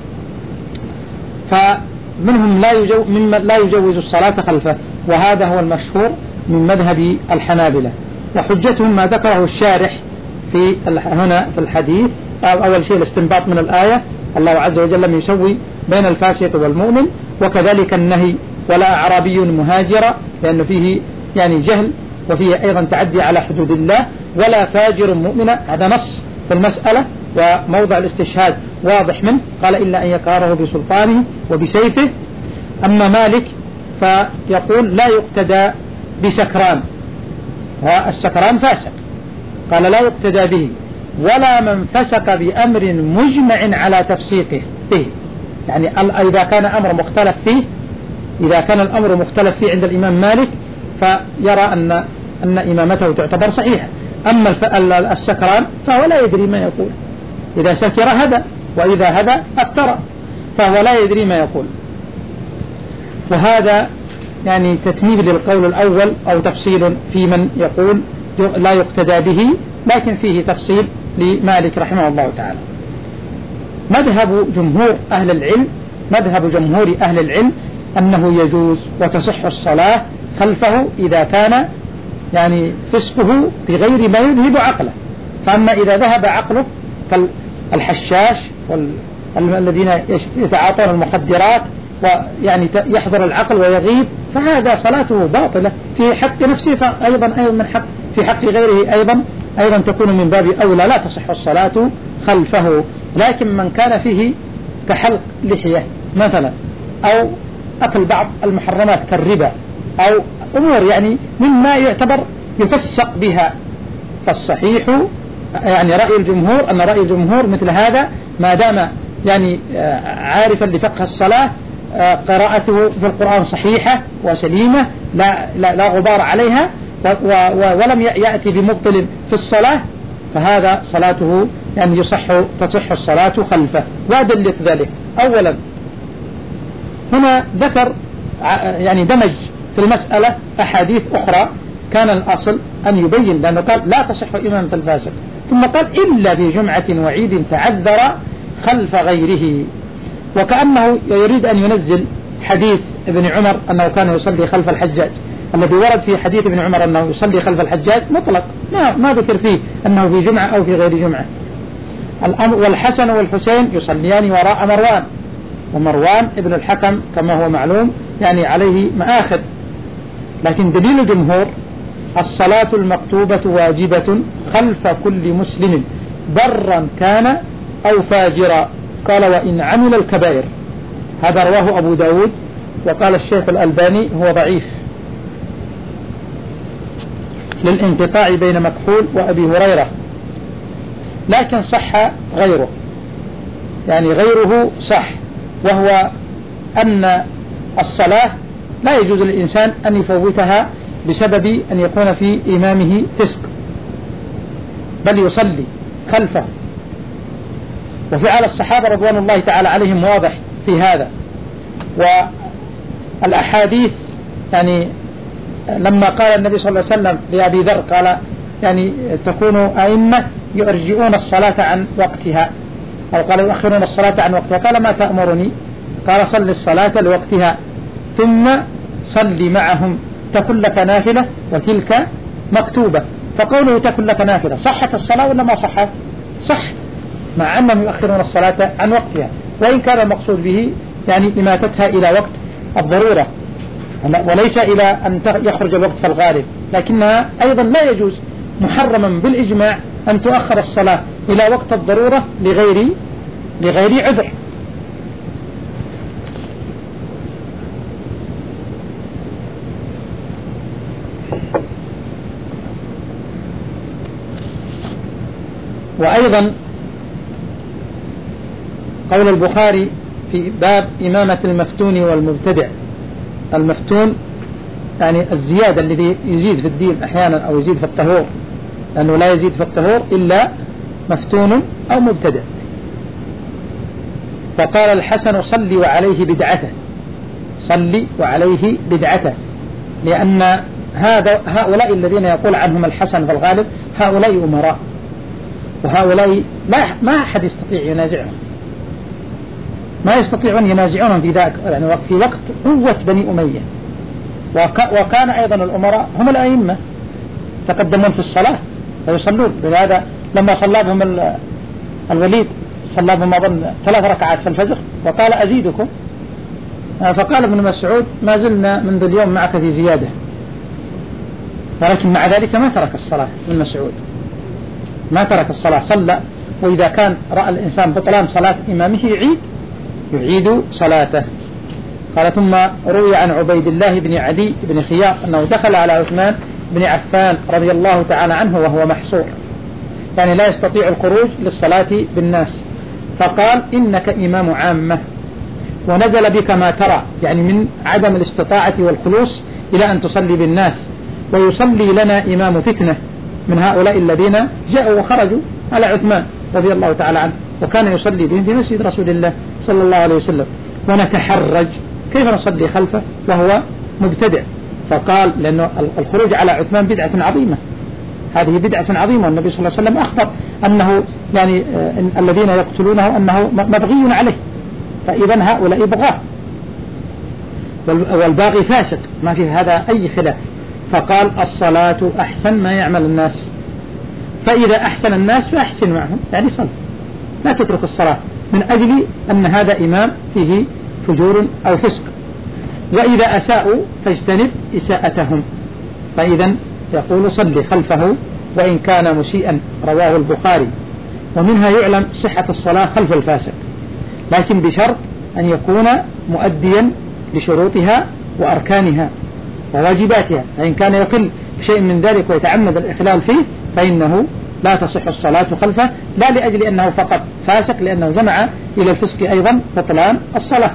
فمنهم لا يجوز ممن لا يجوز الصلاة خلفه، وهذا هو المشهور من مذهب الحنابلة. وحجتهم ما ذكره الشارح في هنا في الحديث. أول شيء الاستنباط من الآية: الله عز وجل لم يسوي بين الفاسق والمؤمن، وكذلك النهي: ولا أعرابي مهاجرا، لأنه فيه يعني جهل وفيه أيضا تعدي على حدود الله. ولا فاجر مؤمنا، هذا نص في المسألة وموضع الاستشهاد واضح منه، قال: إلا أن يقهره بسلطانه وبسيفه. أما مالك فيقول: لا يقتدى بسكران، والسكران فاسق، قال: لا يقتدى به، ولا من فسق بأمر مجمع على تفسيقه به. يعني إذا كان أمر مختلف فيه، إذا كان الأمر مختلف فيه عند الإمام مالك فيرى أن أن إمامته تعتبر صحيحة. أما السكران فهو لا يدري ما يقول، إذا سكر هدى، وإذا هدى أفترى، فهو لا يدري ما يقول. وهذا يعني تتميم للقول الأول أو تفصيل في من يقول لا يقتدى به، لكن فيه تفصيل لمالك رحمه الله تعالى. مذهب جمهور أهل العلم مذهب جمهور أهل العلم أنه يجوز وتصح الصلاة خلفه إذا كان يعني فسقه بغير ما يذهب عقله. فأما إذا ذهب عقله كالحشاش والذين يتعاطون المخدرات ويعني يحضر العقل ويغيب، فهذا صلاته باطلة في حق نفسه، فأيضا أيضا من حق في حق غيره أيضا أيضا تكون من باب أولى لا تصح الصلاة خلفه. لكن من كان فيه كحلق لحية مثلا، أو أكل بعض المحرمات كالربا، أو أمور يعني مما يعتبر يفسق بها، فالصحيح يعني رأي الجمهور أن رأي الجمهور مثل هذا ما دام يعني عارفا لفقه الصلاة، قراءته في القرآن صحيحة وسليمة لا, لا, لا غبار عليها، ولم يأتي بمبطل في الصلاة، فهذا صلاته يعني يصح تصح الصلاة خلفه. وأدلة ذلك: أولا هنا ذكر يعني دمج في المسألة أحاديث أخرى كان الأصل أن يبين، لأنه قال لا تصح إمامة الفاسق، ثم قال إلا في جمعة وعيد تعذر خلف غيره، وكأنه يريد أن ينزل حديث ابن عمر أنه كان يصلي خلف الحجاج، الذي ورد في حديث ابن عمر أنه يصلي خلف الحجاج مطلق، ما, ما ذكر فيه أنه في جمعة أو في غير جمعة. والحسن والحسين يصليان وراء مروان، ومروان ابن الحكم كما هو معلوم يعني عليه مآخذ، لكن دليل الجمهور الصلاة المكتوبة واجبة خلف كل مسلم برا كان أو فاجرا، قال وإن عمل الكبائر. هذا رواه أبو داود، وقال الشيخ الألباني هو ضعيف للانقطاع بين مكحول وأبي هريرة، لكن صح غيره، يعني غيره صح، وهو أن الصلاة لا يجوز للإنسان أن يفوتها بسبب أن يكون في إمامه فسق، بل يصلي خلفه. وفعل الصحابة رضوان الله تعالى عليهم واضح في هذا، والأحاديث يعني لما قال النبي صلى الله عليه وسلم لأبي ذر قال يعني تكونوا أئمة يرجئون الصلاة عن وقتها، أو قال يؤخرون الصلاة عن وقتها، قال ما تأمرني؟ قال صل الصلاة لوقتها ثم صل معهم تكن لك نافلة وتلك مكتوبة. فقوله تكن لك نافلة صحت الصلاة ولا ما صحت؟ صح، مع أنهم يؤخرون الصلاة عن وقتها، وإن كان المقصود به يعني إماتتها إلى وقت الضرورة وليس إلى أن يخرج الوقت في الغالب، لكنها أيضا لا يجوز محرما بالإجماع أن تؤخر الصلاة إلى وقت الضرورة لغير لغير عذر. وأيضا قول البخاري في باب إمامة المفتون والمبتدع، المفتون يعني الزيادة الذي يزيد في الدين أحيانا أو يزيد في الطهور، لأنه لا يزيد في الطهور إلا مفتون أو مبتدع. فقال الحسن صلي وعليه بدعته، صلي وعليه بدعته، لأن هذا هؤلاء الذين يقول عنهم الحسن في الغالب هؤلاء أمراء، وهؤلاء لا ما أحد يستطيع ينازعهم، ما يستطيعون ينازعونهم في ذاك يعني في وقت قوة بني أمية، وكان أيضا الأمراء هم الأئمة تقدمون في الصلاة ويصلون. ولهذا لما صلى بهم الوليد صلى بهم أظن ثلاث ركعات في الفجر وقال أزيدكم، فقال ابن مسعود ما زلنا منذ اليوم معك في زيادة، ولكن مع ذلك ما ترك الصلاة. ابن مسعود ما ترك الصلاة، صلى، وإذا كان رأى الإنسان بطلان صلاة إمامه يعيد يعيد صلاته. قال ثم روي عن عبيد الله بن عدي بن خيار أنه دخل على عثمان بن عفان رضي الله تعالى عنه وهو محصور، يعني لا يستطيع الخروج للصلاة بالناس، فقال إنك إمام عامة ونزل بك ما ترى، يعني من عدم الاستطاعة والخلوص إلى أن تصلي بالناس، ويصلي لنا إمام فتنة من هؤلاء الذين جاءوا وخرجوا على عثمان رضي الله تعالى عنه، وكان يصلي بهم في مسجد رسول الله صلى الله عليه وسلم، ونتحرج كيف نصلي خلفه وهو مبتدع. فقال لأنه الخروج على عثمان بدعة عظيمة، هذه بدعة عظيمة، والنبي صلى الله عليه وسلم أخبر أنه يعني الذين يقتلونه أنه مبغي عليه، فإذا هؤلاء بغاه، والباغي فاسق ما في هذا أي خلاف. فقال الصلاة أحسن ما يعمل الناس، فإذا أحسن الناس فأحسن معهم، يعني صل، لا تترك الصلاة من أجل أن هذا إمام فيه فجور أو فسق، وإذا أساءوا فاجتنب إساءتهم. فإذا يقول صلي خلفه وإن كان مسيئا، رواه البخاري. ومنها يعلم صحة الصلاة خلف الفاسق، لكن بشرط أن يكون مؤديا لشروطها وأركانها وواجباتها، فإن كان يقل شيء من ذلك ويتعمد الإخلال فيه فإنه لا تصح الصلاة خلفه، لا لأجل أنه فقط فاسق، لأنه جمع إلى الفسق أيضا بطلان الصلاة،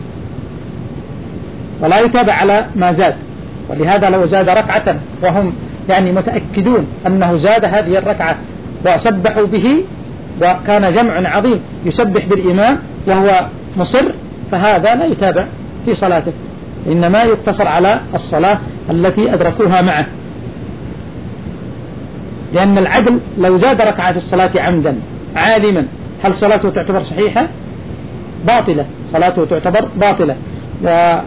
ولا يتابع على ما زاد. ولهذا لو زاد ركعة وهم يعني متأكدون أنه زاد هذه الركعة وسبحوا به، وكان جمع عظيم يسبح بالإمام وهو مصر، فهذا لا يتابع في صلاته، إنما يقتصر على الصلاة التي أدركوها معه. لأن العدل لو زاد ركعة في الصلاة عمدا عالما هل صلاته تعتبر صحيحة؟ باطلة، صلاته تعتبر باطلة. و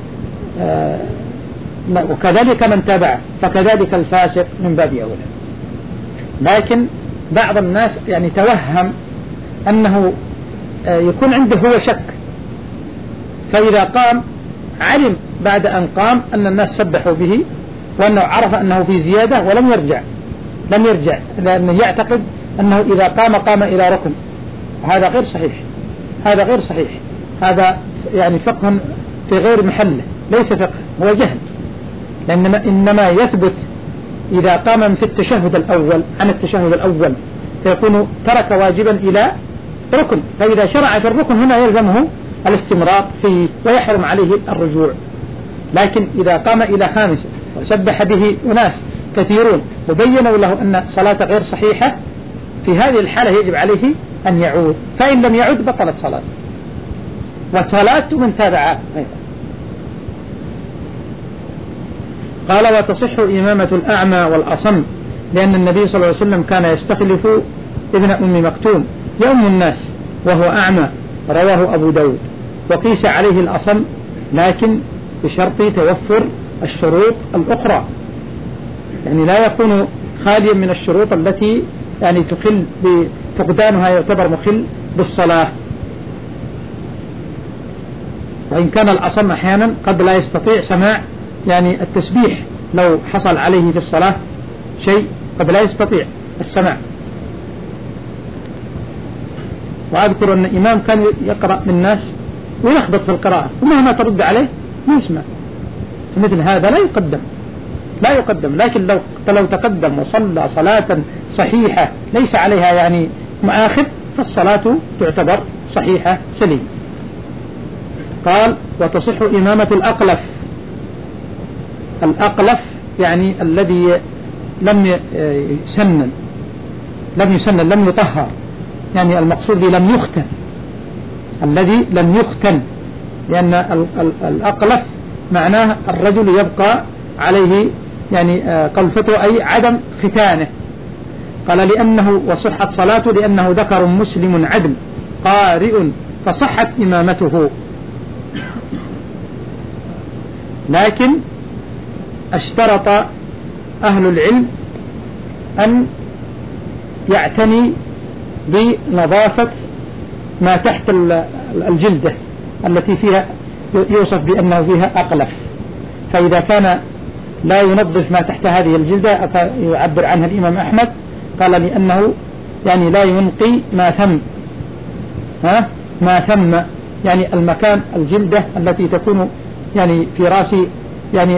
وكذلك من تابعه فكذلك الفاسق من باب أولى. لكن بعض الناس يعني توهم أنه يكون عنده هو شك، فإذا قام علم بعد أن قام أن الناس سبحوا به وأنه عرف أنه في زيادة ولم يرجع لم يرجع لأنه يعتقد أنه إذا قام قام إلى ركن. هذا غير صحيح، هذا غير صحيح، هذا يعني فقه في غير محله، ليس فقه، هو جهل. لأنما إنما يثبت إذا قام في التشهد الأول عن التشهد الأول فيكون ترك واجبا إلى ركن، فإذا شرع في الركن هنا يلزمه الاستمرار فيه ويحرم عليه الرجوع. لكن إذا قام إلى خامسة وسبح به أناس كثيرون وبينوا له أن صلاة غير صحيحة، في هذه الحالة يجب عليه أن يعود، فإن لم يعود بطلت صلاة وصلاة من تابعه. قال وتصح إمامة الأعمى والأصم، لأن النبي صلى الله عليه وسلم كان يستخلف ابن أم مكتوم يؤم الناس وهو أعمى، رواه أبو داود. وقيس عليه الأصم لكن بشرط توفر الشروط الأخرى، يعني لا يكون خاليا من الشروط التي يعني تخل بفقدانها يعتبر مخل بالصلاة. وإن كان الأصم أحيانا قد لا يستطيع سماع يعني التسبيح، لو حصل عليه في الصلاة شيء قد لا يستطيع السماع. وأذكر أن الإمام كان يقرأ للناس ويخبط في القراءة ومهما ترد عليه ما يسمع، فمثل هذا لا يقدم لا يقدم لكن لو لو تقدم وصلى صلاة صحيحة ليس عليها يعني مآخذ فالصلاة تعتبر صحيحة سليمة. قال وتصح إمامة الأقلف. الأقلف يعني الذي لم يسنن لم يسنن لم يطهر، يعني المقصود لم يختن، الذي لم يختن، لأن الأقلف معناه الرجل يبقى عليه يعني قلفته أي عدم ختانه. قال لأنه وصحت صلاته لأنه ذكر مسلم عدل قارئ فصحت إمامته. لكن اشترط أهل العلم أن يعتني بنظافة ما تحت الجلدة التي فيها يوصف بأنه فيها أقلف، فإذا كان لا ينظف ما تحت هذه الجلدة يعبر عنها الإمام أحمد قال لأنه يعني لا ينقي ما ثم ها ما ثم يعني المكان الجلدة التي تكون يعني في رأس يعني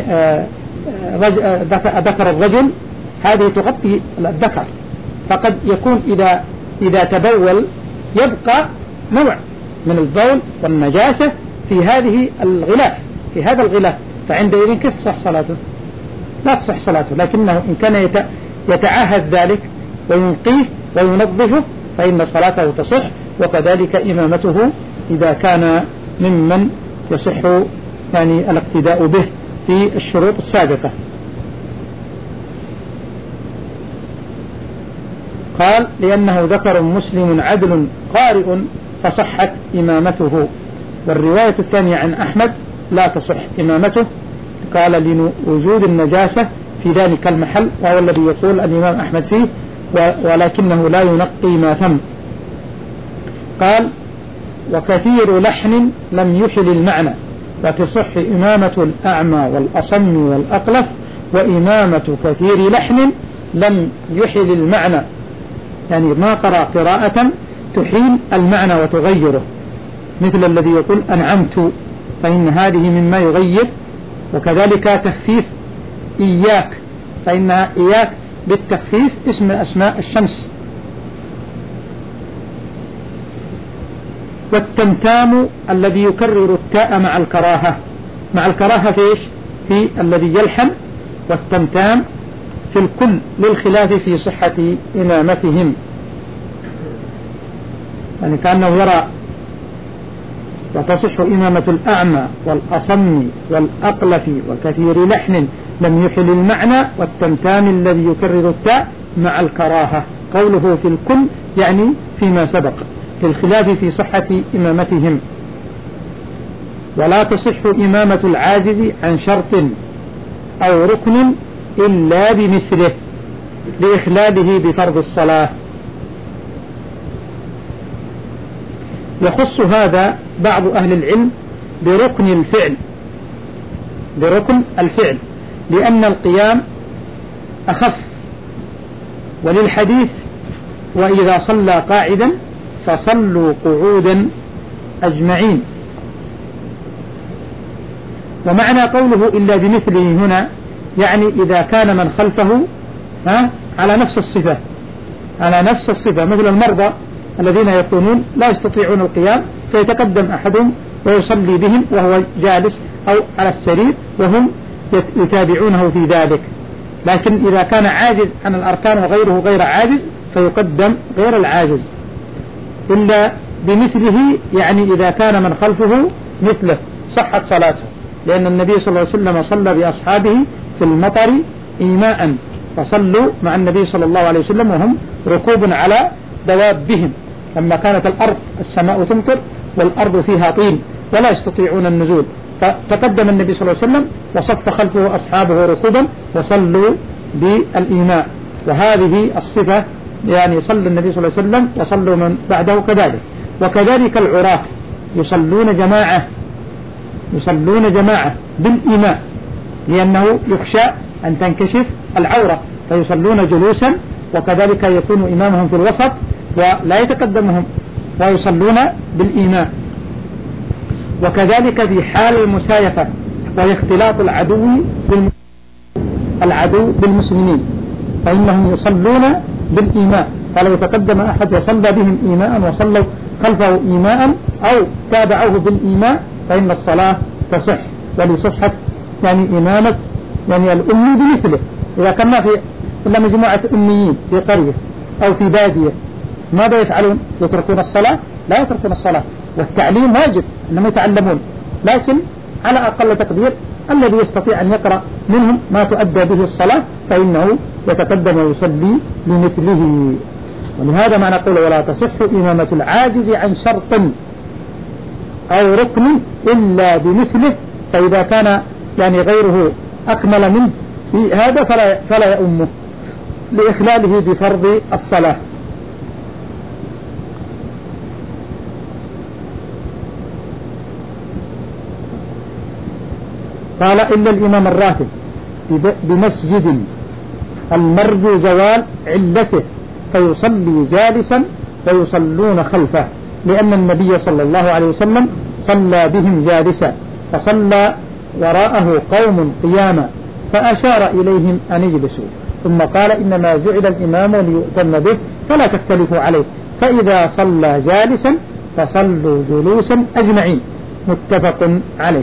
ذكر الرجل هذه تغطي الذكر، فقد يكون إذا إذا تبول يبقى نوع من البول والنجاسة في هذه الغلاف في هذا الغلاف، فعندئذ كيف تصح صلاته؟ لا تصح صلاته. لكنه إن كان يتعاهد ذلك وينقيه وينظفه فإن صلاته تصح، وكذلك إمامته إذا كان ممن يصح يعني الاقتداء به في الشروط السابقة. قال لأنه ذكر مسلم عدل قارئ فصحت إمامته. والرواية الثانية عن أحمد لا تصح إمامته، قال لوجود النجاسة في ذلك المحل، وهو الذي يقول الإمام أحمد فيه ولكنه لا ينقي ما ثم. قال وكثير لحن لم يحل المعنى، وتصح إمامة الأعمى والأصم والأقلف، وإمامة كثير لحن لم يحل المعنى، يعني ما قرأ قراءة تحيل المعنى وتغيره، مثل الذي يقول أنعمت فإن هذه مما يغير. وكذلك تخفيف إياك فإن إياك بالتخفيف اسم أسماء الشمس. والتمتام الذي يكرر التاء مع الكراهة، مع الكراهة في إيش؟ في الذي يلحن، والتمتام في الكل للخلاف في صحة إمامتهم، يعني كأنه يرى وتصح إمامة الأعمى والأصم والأقلف وكثير لحن لم يحل المعنى والتمتام الذي يكرر التاء مع الكراهة. قوله في الكل يعني فيما سبق، للخلاف في صحة إمامتهم. ولا تصح إمامة العاجز عن شرط أو ركن إلا بمثله لإخلاله بفرض الصلاة. يخص هذا بعض أهل العلم بركن الفعل بركن الفعل لأن القيام أخف، وللحديث وإذا صلى قاعدا فصلوا قعودا أجمعين. ومعنى قوله إلا بمثله هنا يعني إذا كان من خلفه ها على نفس الصفة على نفس الصفة مثل المرضى الذين يكونون لا يستطيعون القيام فيتقدم أحدهم ويصلي بهم وهو جالس أو على السرير وهم يتابعونه في ذلك. لكن إذا كان عاجز عن الأركان وغيره غير عاجز فيقدم غير العاجز. إلا بمثله يعني إذا كان من خلفه مثله صحت صلاته، لأن النبي صلى الله عليه وسلم صلى بأصحابه في المطر إيماء، فصلوا مع النبي صلى الله عليه وسلم وهم ركوب على دوابهم لما كانت الأرض السماء تمطر والأرض فيها طين ولا يستطيعون النزول، فتقدم النبي صلى الله عليه وسلم وصف خلفه أصحابه ركوبا وصلوا بالإيماء. وهذه الصفة يعني صلى النبي صلى الله عليه وسلم وصلوا من بعده كذلك. وكذلك العراة يصلون جماعة يصلون جماعة بالإيماء لأنه يخشى أن تنكشف العورة فيصلون جلوسا، وكذلك يكون إمامهم في الوسط ولا يتقدمهم ويصلون بالإيماء. وكذلك في حال المسايفة وهي اختلاط العدو العدو بالمسلمين فإنهم يصلون بالإيماء، فلو تقدم أحد وصلى بهم إيماء وصلوا خلفه إيماء أو تابعوه بالإيماء فإن الصلاة تصح. ولصحة يعني إمامة يعني الأمي بمثله. إذا كنا في إلا مجموعة أميين في قرية أو في بادية ماذا يفعلون؟ يتركون الصلاة؟ لا يتركون الصلاة، والتعليم واجب أنهم يتعلمون، لكن على أقل تقدير الذي يستطيع أن يقرأ منهم ما تؤدى به الصلاة فإنه يتقدم ويصلي بمثله. ولهذا معنى قوله ولا تصح إمامة العاجز عن شرط أو ركن إلا بمثله، فإذا كان يعني غيره أكمل منه في هذا فلا, فلا يؤمه لإخلاله بفرض الصلاة. قال إلا الإمام الراتب بمسجد المرجو زوال علته فيصلي جالسا ويصلون خلفه، لأن النبي صلى الله عليه وسلم صلى بهم جالسا فصلى وراءه قوم قياما فأشار إليهم أن يجلسوا، ثم قال إنما جعل الإمام ليؤتم به فلا تختلفوا عليه، فإذا صلى جالسا فصلوا جلوسا أجمعين. متفق عليه.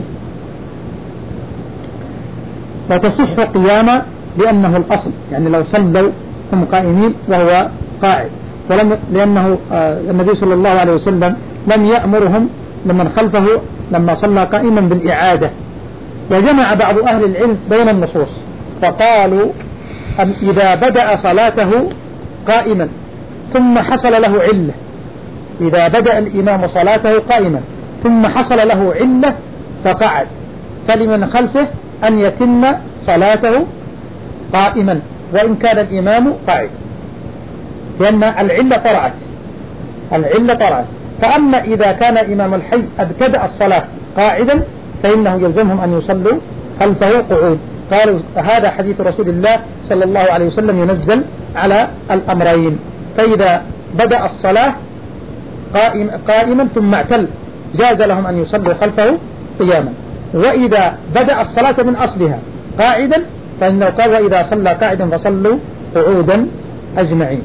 وتصح قياما لأنه الأصل، يعني لو صلوا هم قائمين وهو قاعد، ولم لأنه آه النبي صلى الله عليه وسلم لم يأمرهم لمن خلفه لما صلى قائما بالإعادة. وجمع بعض أهل العلم بين النصوص فقالوا أن إذا بدأ صلاته قائما ثم حصل له علة، إذا بدأ الإمام صلاته قائما ثم حصل له علة فقعد، فلمن خلفه أن يتم صلاته قائما وإن كان الإمام قاعد، لأن العلة طرأت العلة طرأت. فأما إذا كان إمام الحي ابتدأ الصلاة قاعدا فإنه يلزمهم أن يصلوا خلفه قعود. قالوا هذا حديث رسول الله صلى الله عليه وسلم ينزل على الأمرين، فإذا بدأ الصلاة قائم قائما ثم اعتل جاز لهم أن يصلوا خلفه قياما، وإذا بدأ الصلاة من أصلها قاعدا فإنه قال وإذا صلى قاعدا فصلوا قعودا أجمعين.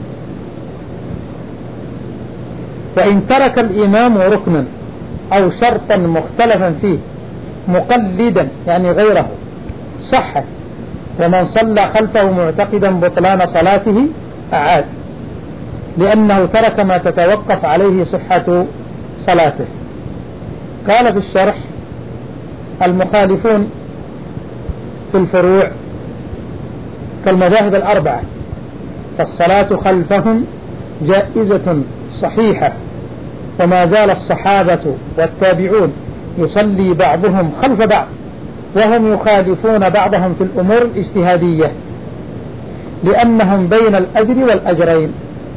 وإن ترك الإمام ركنا أو شرطا مختلفا فيه مقلدا يعني غيره صحت، ومن صلى خلفه معتقدا بطلان صلاته أعاد، لأنه ترك ما تتوقف عليه صحة صلاته. قال في الشرح المخالفون في الفروع كالمذاهب الأربعة فالصلاة خلفهم جائزة صحيحة، وما زال الصحابة والتابعون يصلي بعضهم خلف بعض وهم يخالفون بعضهم في الأمور الاجتهادية، لأنهم بين الأجر والأجرين.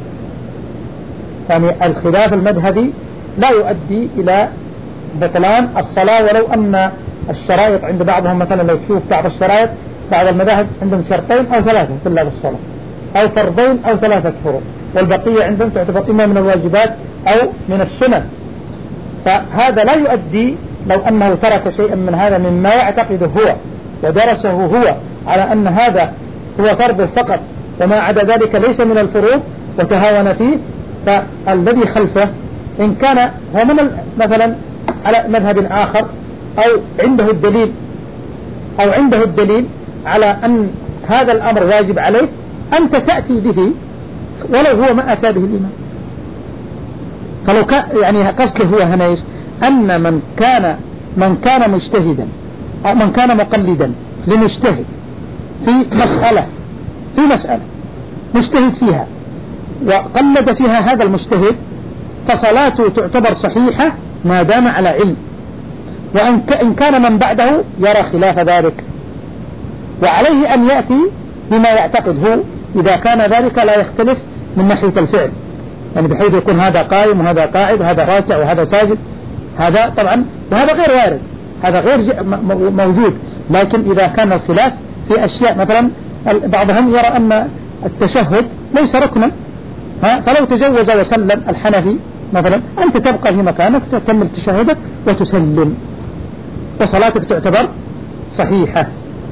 يعني الخلاف المذهبي لا يؤدي إلى بطلان الصلاة، ولو أن الشرائط عند بعضهم مثلا لو تشوف بعض الشرائط بعض المذاهب عندهم شرطين أو ثلاثة في الله بالصلاة، أو فرضين أو ثلاثة فروض، والبقية عندهم تعتبر إما من الواجبات أو من السنن. فهذا لا يؤدي لو أنه ترك شيئا من هذا مما يعتقده هو ودرسه هو على أن هذا هو فرض فقط وما عدا ذلك ليس من الفروض وتهاون فيه، فالذي خلفه إن كان هو من مثلا على مذهب آخر أو عنده الدليل أو عنده الدليل على أن هذا الأمر واجب عليه، أنت تأتي به ولو هو ما أتى به الإمام. فلو كان يعني قصده هو هنا أن من كان من كان مجتهدا أو من كان مقلدا لمجتهد في مسألة في مسألة مجتهد فيها وقلد فيها هذا المجتهد، فصلاته تعتبر صحيحة ما دام على علم، وإن كان من بعده يرى خلاف ذلك، وعليه أن يأتي بما يعتقد هو إذا كان ذلك لا يختلف من ناحية الفعل، يعني بحيث يكون هذا قائم وهذا قاعد وهذا راكع وهذا ساجد، هذا طبعا وهذا غير وارد، هذا غير موجود. لكن إذا كان الخلاف في أشياء مثلا بعضهم يرى أن التشهد ليس ركنا، فلو تجوز وسلم الحنفي مثلا أنت تبقى في مكانك تكمل تشهدك وتسلم وصلاتك تعتبر صحيحة.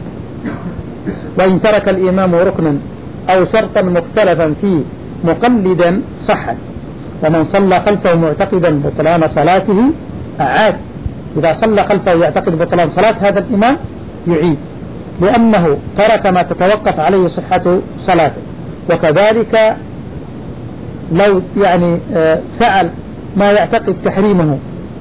وإن ترك الإمام ركنا أو شرطا مختلفا فيه مقلدا صحت، ومن صلى خلفه معتقدا بطلان صلاته أعاد. إذا صلى خلفه يعتقد بطلان صلاة هذا الإمام يعيد، لأنه ترك ما تتوقف عليه صحة صلاته. وكذلك لو يعني فعل ما يعتقد تحريمه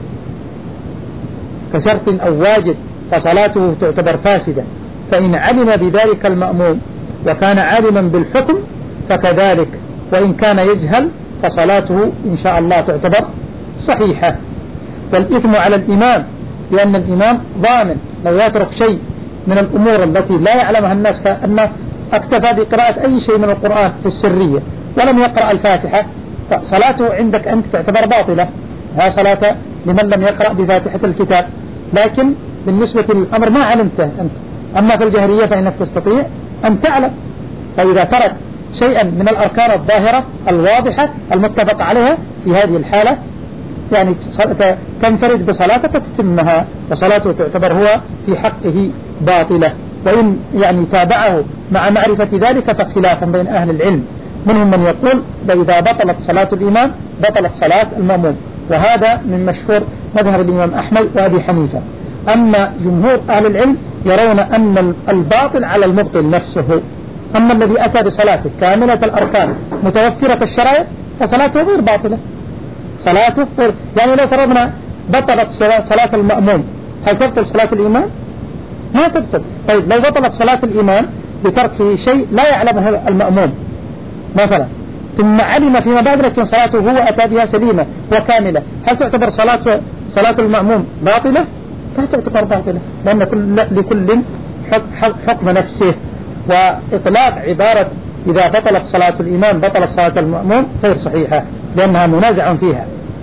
كشرط أو واجب فصلاته تعتبر فاسدة، فإن علم بذلك المأموم وكان عالما بالحكم فكذلك، وإن كان يجهل فصلاته إن شاء الله تعتبر صحيحة. والإثم على الإمام، لأن الإمام ضامن لو يترك شيء من الأمور التي لا يعلمها الناس، كأنه اكتفى بقراءة أي شيء من القرآن في السرية ولم يقرأ الفاتحة، فصلاته عندك أنت تعتبر باطلة. ها صلاة لمن لم يقرأ بفاتحة الكتاب، لكن بالنسبة للأمر ما علمته أنت، أما في الجهرية فإنك تستطيع أن تعلم. فإذا ترك شيئا من الأركان الظاهرة الواضحة المتفق عليها في هذه الحالة يعني تنفرد بصلاتك وتتمها، وصلاته تعتبر هو في حقه باطلة. وإن يعني تابعه مع معرفة ذلك فاختلاف بين أهل العلم، منهم من يقول إذا بطلت صلاة الإمام بطلت صلاة المأموم، وهذا من مشهور مذهب الإمام أحمد وأبي حنيفة. أما جمهور أهل العلم يرون أن الباطل على المبطل نفسه، أما الذي أتى بصلاته كاملة الأركان متوفرة الشرائع فصلاته غير باطلة، صلاته غير. يعني لو فرضنا بطلت صلاة المأموم هل تبطل صلاة الإمام؟ ما تبطل. طيب لو بطلت صلاة الإمام بترك شيء لا يعلمه المأموم مثلا، ثم علم فيما بعد لكن صلاته هو أتى بها سليمة وكاملة، هل تعتبر صلاة صلاة المأموم باطلة؟ لا تعتبر باطلة، لأن كل لكل حكم نفسه. وإطلاق عبارة إذا بطلت صلاة الإمام بطلت صلاة المأموم غير صحيحة، لأنها منازع فيها.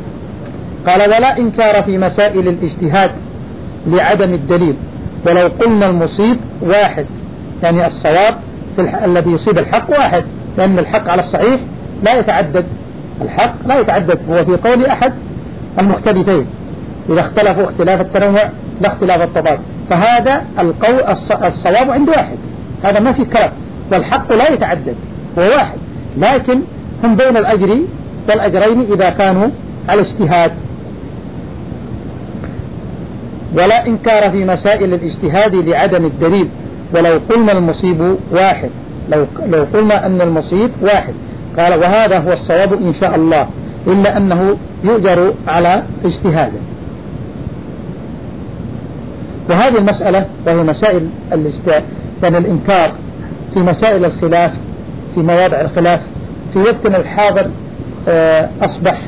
قال ولا إنكار في مسائل الاجتهاد لعدم الدليل، ولو قلنا المصيب واحد، يعني الصواب في الذي يصيب الحق واحد، لأن الحق على الصحيح لا يتعدد، الحق لا يتعدد، هو في قول أحد المختلفين، إذا اختلفوا اختلاف التنوع لا اختلاف التضاد، فهذا القول الصواب عند واحد، هذا ما في كلام، والحق لا يتعدد هو واحد، لكن هم بين الأجر والأجرين إذا كانوا على اجتهاد. ولا إنكار في مسائل الاجتهاد لعدم الدليل، ولو قلنا المصيب واحد، لو, لو قلنا أن المصيب واحد. قال وهذا هو الصواب إن شاء الله، إلا أنه يؤجر على اجتهاده. وهذه المسألة وهي مسائل الاجتهاد، يعني الإنكار في مسائل الخلاف في مواضع الخلاف. في وقتنا الحاضر أصبح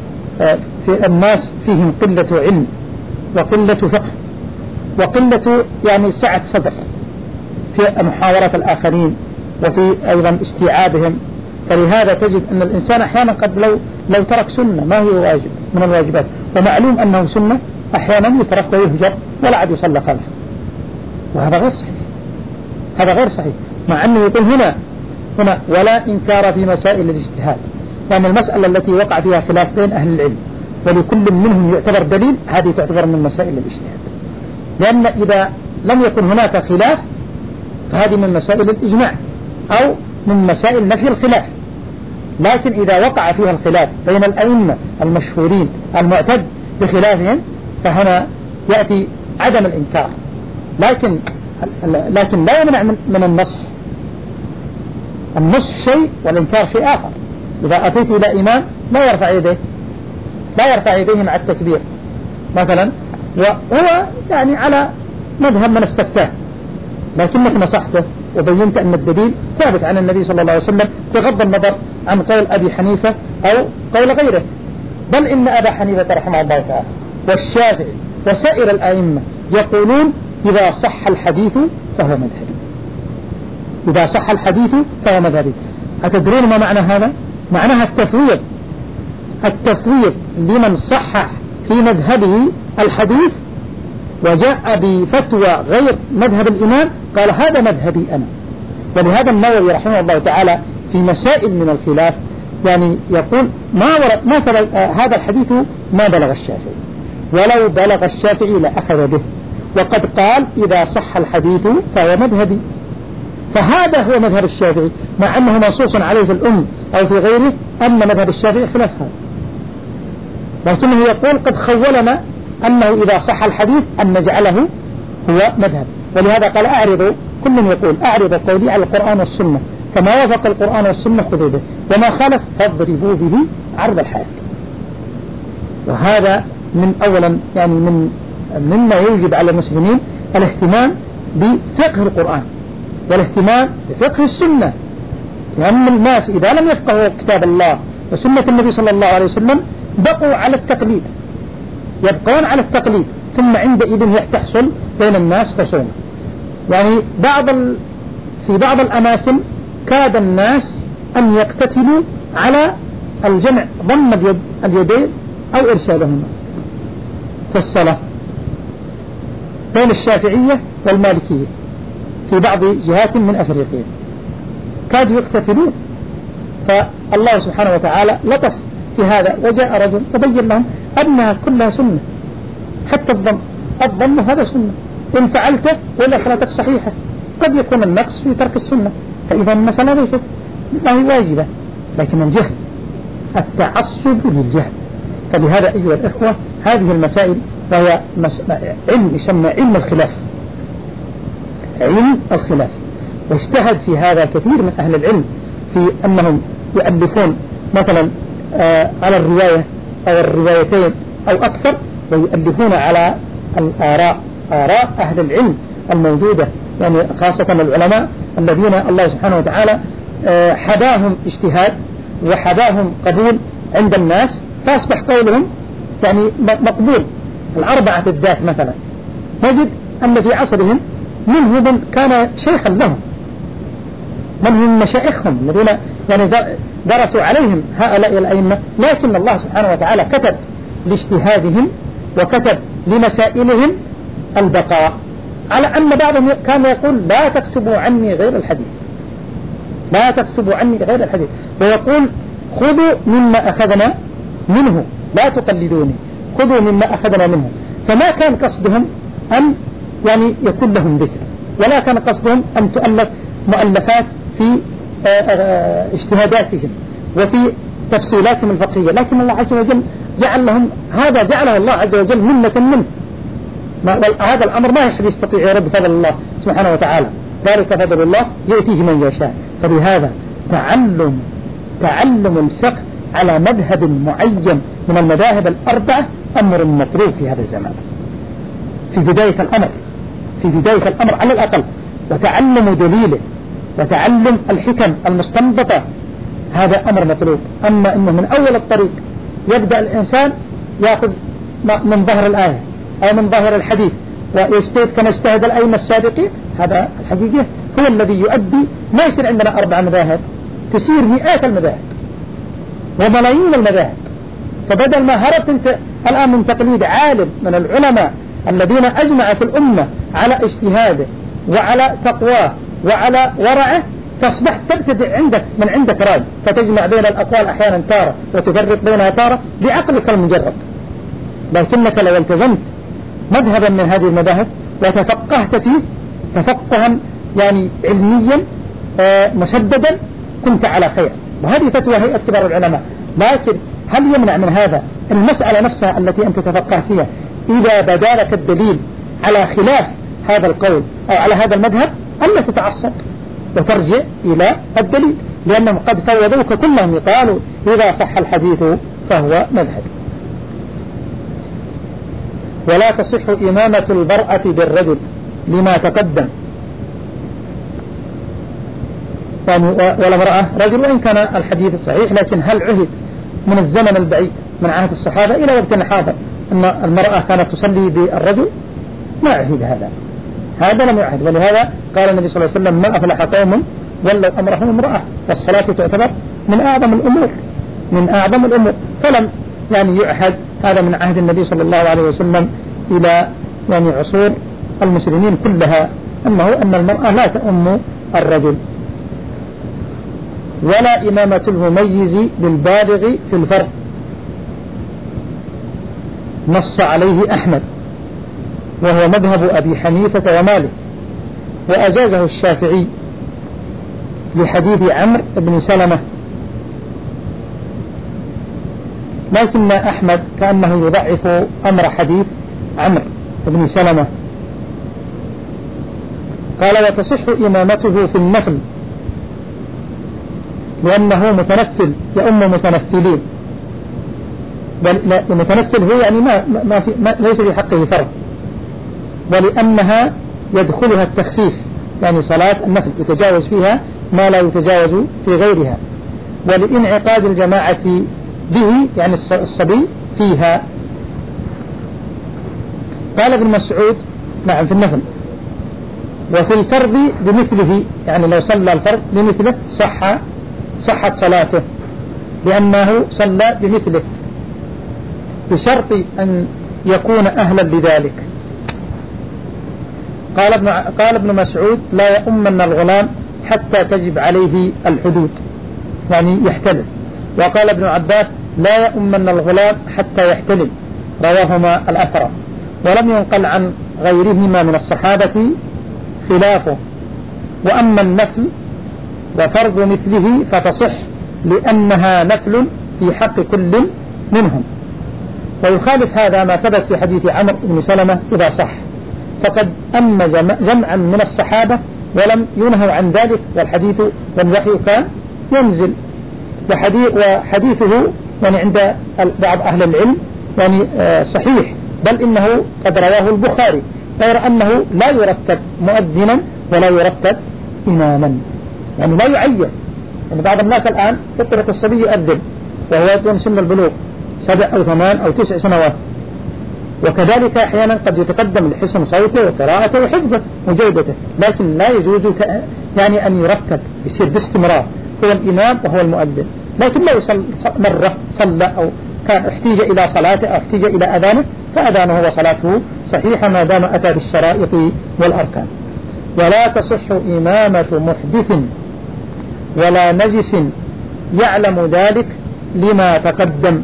في الناس فيهم قلة علم وقلة فقه وقلة يعني سعة صدر في محاورة الآخرين وفي أيضا استيعابهم. فلهذا تجد أن الإنسان أحيانا قد لو لو ترك سنة ما هي واجب من الواجبات ومعلوم أنه سنة أحيانا يترك ويهجر ولا عاد يصلى خلفه، وهذا غير صحيح. هذا غير صحيح، مع أنه يقول هنا هنا ولا إنكار في مسائل الاجتهاد، لأن المسألة التي وقع فيها خلاف بين أهل العلم ولكل منهم يعتبر دليل، هذه تعتبر من مسائل الاجتهاد، لأن إذا لم يكن هناك خلاف فهذه من مسائل الإجماع أو من مسائل نفي الخلاف. لكن إذا وقع فيها الخلاف بين الأئمة المشهورين المعتد بخلافهم فهنا يأتي عدم الإنكار، لكن لكن لا يمنع من, من النصح. النصح شيء والإنكار شيء آخر. إذا أتيت إلى إمام لا يرفع يديه لا يرفع يديه مع التكبير مثلا، وهو يعني على مذهب من استفتاه، لكنك نصحته وبينت أن الدليل ثابت عن النبي صلى الله عليه وسلم بغض النظر عن قول أبي حنيفة أو قول غيره. بل إن أبا حنيفة رحمه الله تعالى والشافعي وسائر الأئمة يقولون إذا صح الحديث فهو مذهبي، إذا صح الحديث فهو مذهبي. أتدرون ما معنى هذا؟ معناها التفويض، التفويض لمن صحح في مذهبه الحديث وجاء بفتوى غير مذهب الإمام قال هذا مذهبي أنا. ولهذا النووي رحمه الله تعالى في مسائل من الخلاف يعني يقول ما ورد ما آه هذا الحديث ما بلغ الشافعي، ولو بلغ الشافعي لأخذ به، وقد قال إذا صح الحديث فهو مذهبي. فهذا هو مذهب الشافعي، مع أنه منصوص عليه في الأم أو في غيره أن مذهب الشافعي خلاف هذا، لكنه يقول قد خولنا أنه إذا صح الحديث أن نجعله هو مذهب. ولهذا قال أعرضوا، كل يقول أعرضوا قولي على القرآن والسنة، فما وافق القرآن والسنة خذوا به وما خالف فاضربوا به عرض الحياة. وهذا من أولا يعني من مما يوجب على المسلمين الاهتمام بفقه القرآن والاهتمام بفقه السنة، لأن الناس إذا لم يفقهوا كتاب الله وسنة النبي صلى الله عليه وسلم بقوا على التقليد، يبقون على التقليد، ثم عندئذ تحصل بين الناس خصومة. يعني بعض ال... في بعض الأماكن كاد الناس أن يقتتلوا على الجمع ضم اليد اليدين أو إرسالهما في الصلاة بين الشافعية والمالكية في بعض جهات من أفريقيا، كادوا يقتتلون. فالله سبحانه وتعالى لطف في هذا وجاء رجل تبين لهم أنها كلها سنة، حتى الضم الضم هذا سنة إن فعلته ولا صلاتك صحيحة. قد يكون النقص في ترك السنة، فإذا المسألة ليست لا هي واجبة، لكن الجهل التعصب للجهل. فلهذا أيها الإخوة هذه المسائل فهي علم يسمى علم الخلاف، علم الخلاف. واجتهد في هذا كثير من أهل العلم في أنهم يؤلفون مثلا آه على الرواية أو الروايتين أو أكثر، ويؤلفون على الآراء، آراء أهل العلم الموجودة، يعني خاصة العلماء الذين الله سبحانه وتعالى آه حداهم اجتهاد وحداهم قبول عند الناس، فأصبح قولهم يعني مقبول. الأربعة بالذات مثلا نجد أن في عصرهم منهم من كان شيخا لهم، من هم مشايخهم الذين يعني درسوا عليهم هؤلاء الأئمة، لكن الله سبحانه وتعالى كتب لاجتهادهم وكتب لمسائلهم البقاء، على أن بعضهم كان يقول لا تكتبوا عني غير الحديث، لا تكتبوا عني غير الحديث، ويقول خذوا مما أخذنا منه لا تقلدوني، خذوا مما أخذنا منه. فما كان قصدهم أن يعني يكون لهم ذكر، ولا كان قصدهم أن تؤلف مؤلفات في اجتهاداتهم وفي تفصيلاتهم الفقهية، لكن الله عز وجل جعل لهم هذا، جعله الله عز وجل منة منه. هذا الأمر ما يحب يستطيع يرد فضل الله سبحانه وتعالى، ذلك فضل الله يؤتيه من يشاء. فبهذا تعلم تعلم الفقه على مذهب معين من المذاهب الأربعة أمر مطلوب في هذا الزمان في بداية الأمر، في بداية الأمر على الأقل، وتعلم دليله وتعلم الحكم المستنبطة هذا أمر مطلوب. أما أنه من أول الطريق يبدأ الإنسان يأخذ من ظهر الآية أو من ظاهر الحديث ويجتهد كما اجتهد الأئمة السابقين، هذا الحقيقة هو الذي يؤدي ما يصير عندنا أربع مذاهب، تصير مئات المذاهب وملايين المذاهب. فبدل ما هربت انت الآن من تقليد عالم من العلماء الذين أجمعت الأمة على اجتهاده وعلى تقواه وعلى ورعه، فاصبحت تبتدع عندك من عندك رأي، فتجمع بين الأقوال أحيانا تارة وتفرق بينها تارة بعقلك المجرد. لكنك لو التزمت مذهبا من هذه المذاهب وتفقهت فيه تفقها يعني علميا آه مسددا كنت على خير. وهذه فتوى هيئة كبار العلماء. لكن هل يمنع من هذا المسألة نفسها التي أنت تفقه فيها إذا بدا لك الدليل على خلاف هذا القول أو على هذا المذهب ألا تتعصب وترجع إلى الدليل؟ لأنهم قد فوضوك كلهم قالوا إذا صح الحديث فهو مذهب. ولا تصح إمامة المرأة بالرجل لما تقدم، يعني ولا مرأة رجل، وإن كان الحديث صحيح، لكن هل عهد من الزمن البعيد من عهد الصحابة إلى وقتنا حاضر أن المرأة كانت تصلي بالرجل؟ ما عهد هذا، هذا لم يعهد. ولهذا قال النبي صلى الله عليه وسلم ما أفلح قوم ولوا أمرهم امرأة، والصلاة تعتبر من أعظم الأمور من أعظم الأمور فلم يعني يعهد هذا من عهد النبي صلى الله عليه وسلم إلى يعني عصور المسلمين كلها أنه أن المرأة لا تؤم الرجل. ولا إمامة المميز بالبالغ في الفرض، نص عليه أحمد وهو مذهب أبي حنيفة ومالك، وأجازه الشافعي لحديث عمرو بن سلمة، لكن أحمد كأنه يضعف أمر حديث عمرو بن سلمة. قال وتصح إمامته في النفل لأنه متنفل يؤم متنفلين، بل لا المتنفل هو يعني ما, ما, في ما ليس في حقه فرض، ولأنها يدخلها التخفيف، يعني صلاة النفل يتجاوز فيها ما لا يتجاوز في غيرها، ولإنعقاد الجماعة به يعني الصبي فيها. قال ابن مسعود نعم في النفل، وفي الفرض بمثله، يعني لو صلى الفرض بمثله صح صحت صلاته لأنه صلى بمثله بشرط أن يكون أهلا لذلك. قال ابن, قال ابن مسعود لا يؤمن الغلام حتى تجب عليه الحدود، يعني يحتلم. وقال ابن عباس لا يؤمن الغلام حتى يحتلم، رواهما الأثر. ولم ينقل عن غيرهما من الصحابة خلافه. وأما النفل وفرض مثله فتصح لأنها نفل في حق كل منهم. ويخالف هذا ما ثبت في حديث عمرو بن سلمة إذا صح، فقد أم جمعا من الصحابة ولم ينهوا عن ذلك، والحديث والوحي كان ينزل. وحديثه يعني عند بعض أهل العلم يعني صحيح، بل إنه قد رواه البخاري، غير أنه لا يرتب مؤذنا ولا يرتب إماما، يعني لا يعين. يعني بعض الناس الآن يطرق الصبي يؤذن وهو يكون سن البلوغ سبع أو ثمان أو تسع سنوات، وكذلك أحيانا قد يتقدم لحسن صوته وقراءته وحفظه وجودته، لكن لا يجوز يعني أن يرتب، يصير باستمرار هو الإمام وهو المؤذن. لكن لو مرة صلى أو كان احتيج إلى صلاته أو احتيج إلى أذانه فأذانه وصلاته صحيحة ما دام أتى بالشرائط والأركان. ولا تصح إمامة محدث ولا نجس يعلم ذلك لما تقدم.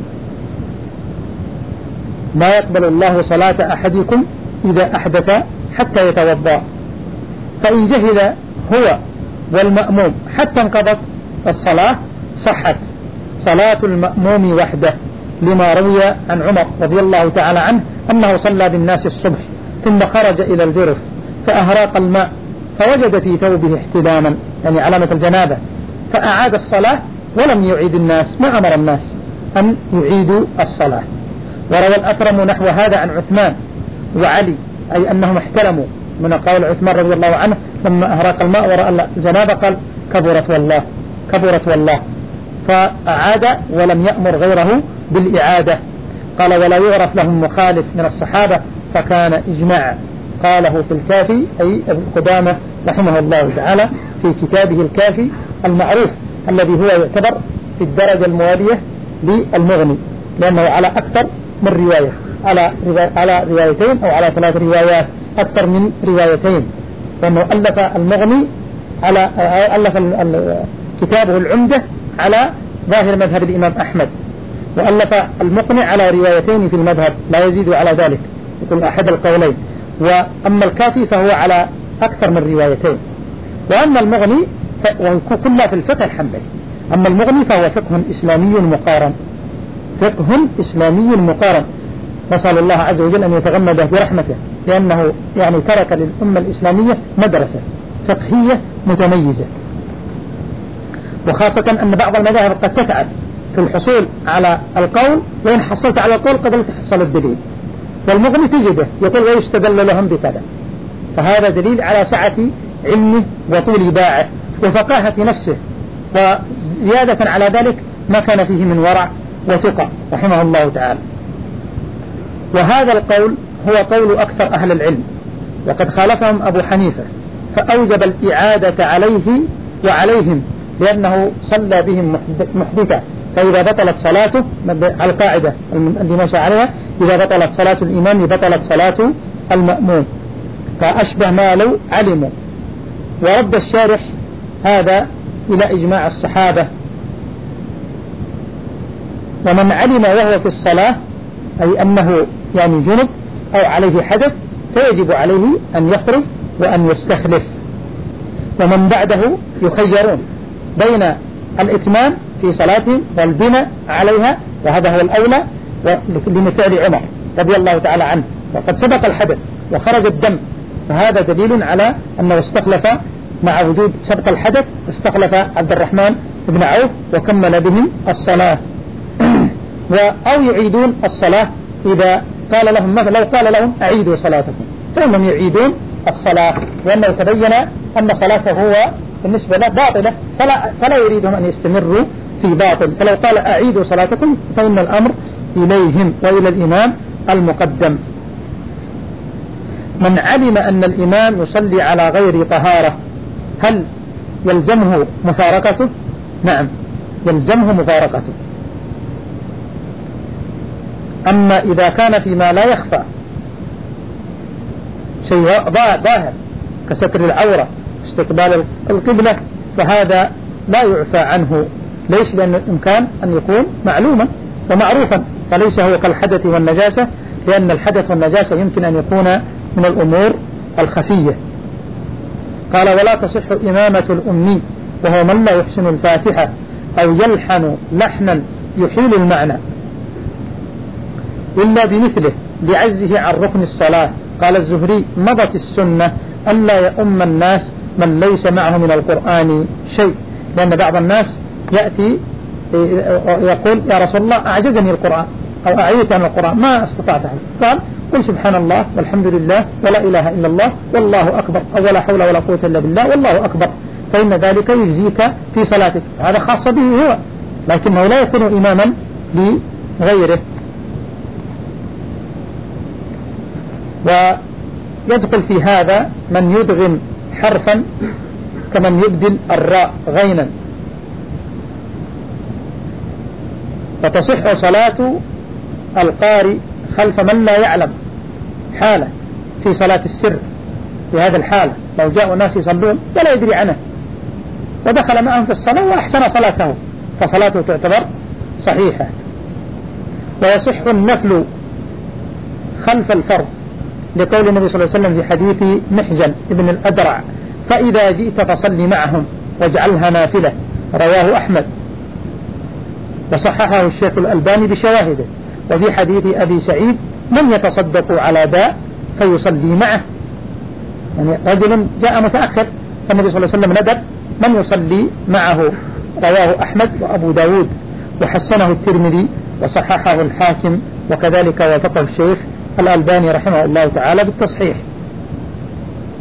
لا يقبل الله صلاة أحدكم إذا أحدث حتى يتوضأ، فإن جهل هو والمأموم حتى انقضت الصلاة صحت صلاة المأموم وحده، لما روي عن عمر رضي الله تعالى عنه أنه صلى بالناس الصبح ثم خرج إلى الجرف فأهراق الماء فوجد في ثوبه احتلاما، يعني علامة الجنابة، فأعاد الصلاة ولم يعيد الناس، ما أمر الناس أن يعيدوا الصلاة. وروى الأكرم نحو هذا عن عثمان وعلي، أي أنهم احتلموا من قول عثمان رضي الله عنه لما أهراق الماء ورأى الجنابة قال كبرت والله كبرت والله، فأعاد ولم يأمر غيره بالإعادة. قال ولا يعرف لهم مخالف من الصحابة فكان إجماع. قاله في الكافي أي ابن قدامة رحمه الله تعالى في كتابه الكافي المعروف الذي هو يعتبر في الدرجة الموالية للمغني، لأنه على أكثر من رواية، على على روايتين أو على ثلاث روايات، أكثر من روايتين، لأنه ألف المغني على ألف كتابه العمدة على ظاهر مذهب الإمام أحمد، وألف المقنع على روايتين في المذهب لا يزيد على ذلك، يقول أحد القولين. وأما الكافي فهو على أكثر من روايتين. وأما المغني كلها في الفقه الحنبلي. أما المغني فهو فقه إسلامي مقارن، فقه إسلامي مقارن، نسأل الله عز وجل أن يتغمده برحمته، لأنه يعني ترك للأمة الإسلامية مدرسة فقهية متميزة. وخاصة أن بعض المذاهب قد تتعب في الحصول على القول، وإن حصلت على القول قبل تحصل الدليل، والمغني تجده يقول ويستدل لهم بكذا، فهذا دليل على سعة علمه وطول باعه وفقاهة نفسه، وزيادة على ذلك ما كان فيه من ورع وتقى رحمه الله تعالى. وهذا القول هو قول أكثر أهل العلم، وقد خالفهم أبو حنيفة فأوجب الإعادة عليه وعليهم، لأنه صلى بهم محدثا، فإذا بطلت صلاته على القاعدة اللي ماشى عليها إذا بطلت صلاة الإمام بطلت صلاة المأموم، فأشبه ما لو علموا. ورد الشارح هذا إلى إجماع الصحابة. ومن علم وهو في الصلاة أي أنه يعني جنب أو عليه حدث فيجب عليه أن يخرج وأن يستخلف. ومن بعده يخيرون بين الإتمام في صلاتهم والبناء عليها، وهذا هو الأولى لمثال عمر رضي الله تعالى عنه، وقد سبق الحدث وخرج الدم، فهذا دليل على أنه استخلف مع وجود سبق الحدث، استخلف عبد الرحمن بن عوف وكمل بهم الصلاة. أو يعيدون الصلاة إذا قال لهم مثلا، لو قال لهم أعيدوا صلاتكم فإنهم يعيدون الصلاة، لأنه تبين أن صلاته هو بالنسبة له باطلة، فلا, فلا يريدهم أن يستمروا في باطل، فلو قال أعيدوا صلاتكم فإن الأمر إليهم وإلى الإمام المقدم. من علم أن الإمام يصلي على غير طهارة هل يلزمه مفارقته؟ نعم يلزمه مفارقته. أما إذا كان فيما لا يخفى شيء ظاهر كستر العورة استقبال القبلة فهذا لا يعفى عنه. ليش؟ لأن الإمكان أن يكون معلوما ومعروفا، فليس هو كالحدث والنجاسة، لأن الحدث والنجاسة يمكن أن يكون من الأمور الخفية. قال ولا تصح إمامة الأمي وهو من لا يحسن الفاتحة أو يلحن لحنا يحيل المعنى إلا بمثله لعزه عن ركن الصلاة. قال الزهري مضت السنة ألا يؤم الناس من ليس معه من القرآن شيء، لأن بعض الناس يأتي يقول يا رسول الله أعجزني القرآن أو أعيت عن القرآن ما استطعته، قال قل سبحان الله والحمد لله ولا إله إلا الله والله أكبر أو ولا حول ولا قوة إلا بالله والله أكبر، فإن ذلك يجزيك في صلاتك. هذا خاص به هو، لكنه لا يكون إماما لغيره. ويدخل في هذا من يدغم حرفا كمن يبدل الراء غينا، فتصح صلاة القارئ خلف من لا يعلم حالة في صلاة السر. في هذا الحالة لو جاءوا الناس يصلون ولا يدري عنه ودخل معهم في الصلاة وأحسن صلاته فصلاته تعتبر صحيحة. ويصح النفل خلف الفرض لقول النبي صلى الله عليه وسلم في حديث محجن ابن الأدرع فإذا جئت فصل معهم واجعلها نافلة، رواه أحمد وصححه الشيخ الألباني بشواهده. وفي حديث أبي سعيد من يتصدق على داء فيصلي معه، يعني رجل جاء متأخر فالنبي صلى الله عليه وسلم ندب من يصلي معه، رواه أحمد وأبو داود وحسنه الترمذي وصححه الحاكم، وكذلك وافقه الشيخ الألباني رحمه الله تعالى بالتصحيح.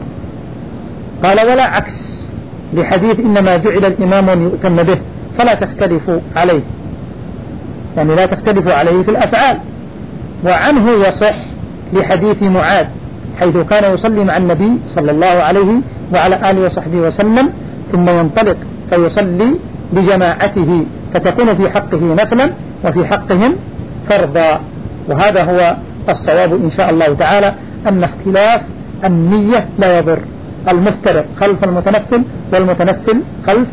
قال ولا عكس لحديث إنما جعل الإمام أن يؤتم به فلا تختلفوا عليه، يعني لا تختلفوا عليه في الأفعال. وعنه يصح لحديث معاذ حيث كان يصلي مع النبي صلى الله عليه وعلى آله وصحبه وسلم ثم ينطلق فيصلي بجماعته فتكون في حقه نفلا وفي حقهم فرضا. وهذا هو الصواب إن شاء الله تعالى، أن اختلاف النية لا يضر، المفترض خلف المتنفل والمتنفل خلف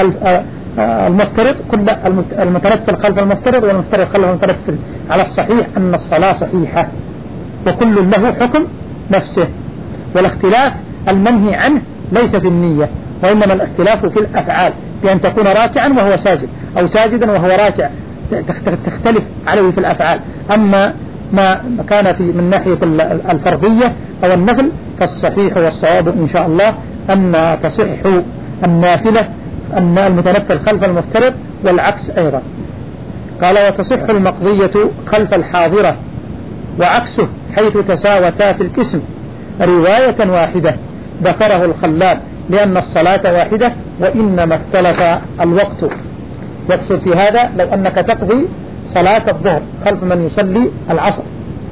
المفترض، كل المتنفل خلف المفترض والمفترض خلف المتنفل، على الصحيح أن الصلاة صحيحة وكل له حكم نفسه. والاختلاف المنهي عنه ليس في النية، وإنما الاختلاف في الأفعال، بأن تكون راكعا وهو ساجد أو ساجدا وهو راكع، تختلف عليه في الأفعال. أما ما كان في من ناحية الفرضية أو النفل فالصحيح والصواب إن شاء الله أن تصح النافلة أن المتنفل خلف المفترض والعكس أيضا. قال وتصح المقضية خلف الحاضرة وعكسه حيث تساوتا في الاسم رواية واحدة ذكره الخلال، لأن الصلاة واحدة وإنما اختلف الوقت. يقصد في هذا لو أنك تقضي صلاة الظهر خلف من يصلي العصر،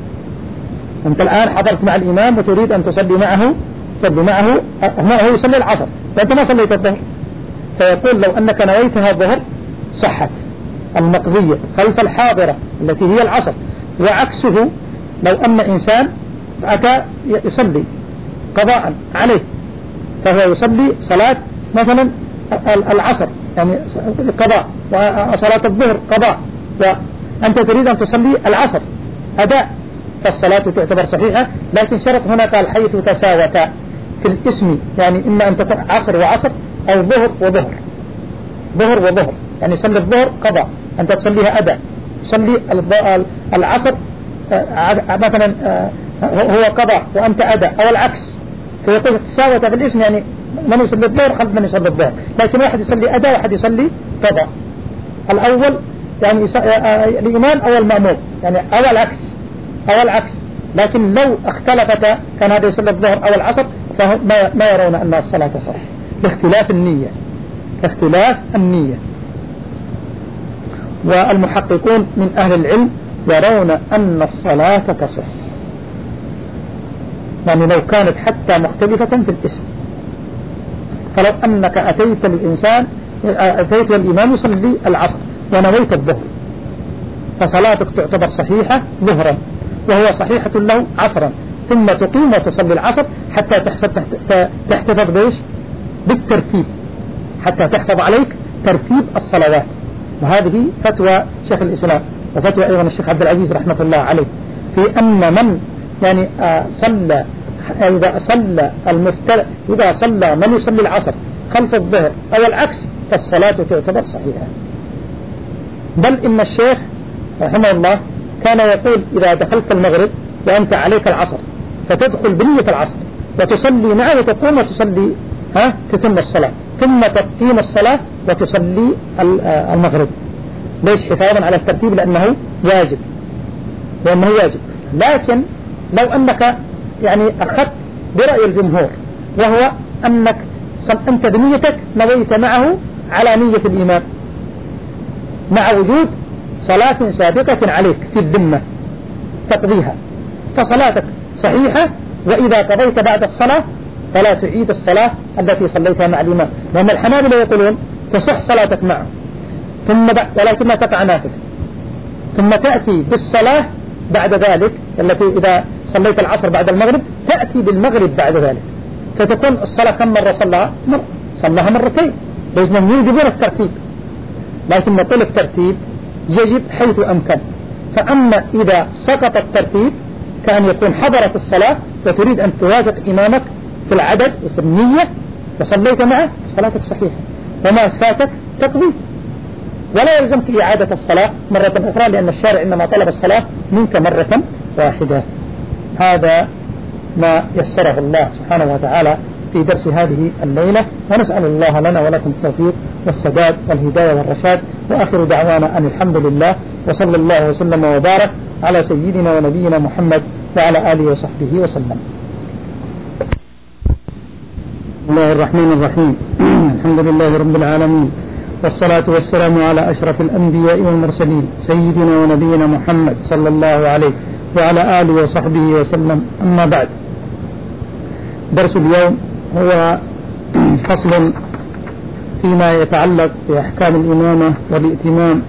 أنت الآن حضرت مع الإمام وتريد أن تصلي معه تصلي معه هو يصلي العصر وأنت ما صليت الظهر، فيقول لو أنك نويتها الظهر صحت المقضية خلف الحاضرة التي هي العصر. وعكسه لو أن إنسان أتى يصلي قضاء عليه فهو يصلي صلاة مثلا العصر يعني قضاء وصلاة الظهر قضاء، وأنت تريد أن تصلي العصر أداء، فالصلاة تعتبر صحيحة، لكن شرط هنا قال حيث تساوتا في الاسم، يعني إما أن تكون عصر وعصر أو ظهر وظهر، ظهر وظهر، يعني صلي الظهر قضاء أنت تصليها أداء، صلي العصر مثلا هو قضاء وأنت أداء أو العكس، فيقول تساوتا في الاسم، يعني من يصلي الظهر خلف من يصلي الظهر، لكن واحد يصلي أداء واحد يصلي قضاء، الأول يعني الإمام أو المأموم يعني أو العكس أو العكس، لكن لو اختلفتا كان هذا يصلي الظهر أو العصر فهم ما يرون أن الصلاة صح باختلاف النية، باختلاف النية. والمحققون من أهل العلم يرون أن الصلاة تصح، يعني لو كانت حتى مختلفة في الاسم، فلو أنك أتيت للإنسان أتيت والإمام يصلي العصر ونويت الظهر فصلاتك تعتبر صحيحة ظهرا وهو صحيحة له عصرا، ثم تقيم وتصلي العصر حتى تحتفظ بيش بالترتيب، حتى تحفظ عليك ترتيب الصلوات. وهذه فتوى شيخ الإسلام وفتوى أيضا الشيخ عبد العزيز رحمة الله عليه في أن من يعني صلى إذا صلى المفترض إذا صلى من يصلي العصر خلف الظهر أو العكس فالصلاة تعتبر صحيحة. بل إن الشيخ رحمه الله كان يقول إذا دخلت المغرب وأنت عليك العصر فتدخل بنية العصر وتصلي معه وتقوم وتصلي ها تتم الصلاة ثم تقيم الصلاة وتصلي المغرب، ليش حفاظا على الترتيب لأنه واجب لأنه واجب. لكن لو أنك يعني أخذت برأي الجمهور وهو أنك أنت بنيتك نويت معه على نية الإمام مع وجود صلاة سابقة عليك في الذمة تقضيها، فصلاتك صحيحة، وإذا قضيت بعد الصلاة فلا تعيد الصلاة التي صليتها مع الإمام، لأن الحنابلة يقولون تصح صلاتك معه ثم ولكن ما تقع نافلة، ثم تأتي بالصلاة بعد ذلك التي إذا صليت العصر بعد المغرب تأتي بالمغرب بعد ذلك، فتكون الصلاة كم مرة صلىها؟ مرة صلىها مرتين، لازم يوجبون الترتيب، لكن نقول الترتيب يجب حيث أمكن. فأما إذا سقط الترتيب كان يكون حضرت الصلاة وتريد أن توافق إمامك في العدد وفي النية وصليت معه صلاتك صحيحة، وما أسفاتك تقضي ولا يلزمك إعادة الصلاة مرة أخرى، لأن الشارع إنما طلب الصلاة منك مرة واحدة. هذا ما يسره الله سبحانه وتعالى في درس هذه الليلة، ونسأل الله لنا ولكم التوفيق والسداد والهداية والرشاد، وآخر دعوانا أن الحمد لله، وصلى الله وسلم وبارك على سيدنا ونبينا محمد وعلى آله وصحبه وسلم. بسم الله الرحمن الرحيم. الحمد لله رب العالمين، والصلاة والسلام على أشرف الأنبياء والمرسلين سيدنا ونبينا محمد صلى الله عليه وعلى آله وصحبه وسلم. أما بعد، درس اليوم هو فصل فيما يتعلق بأحكام الإمامة والائتمام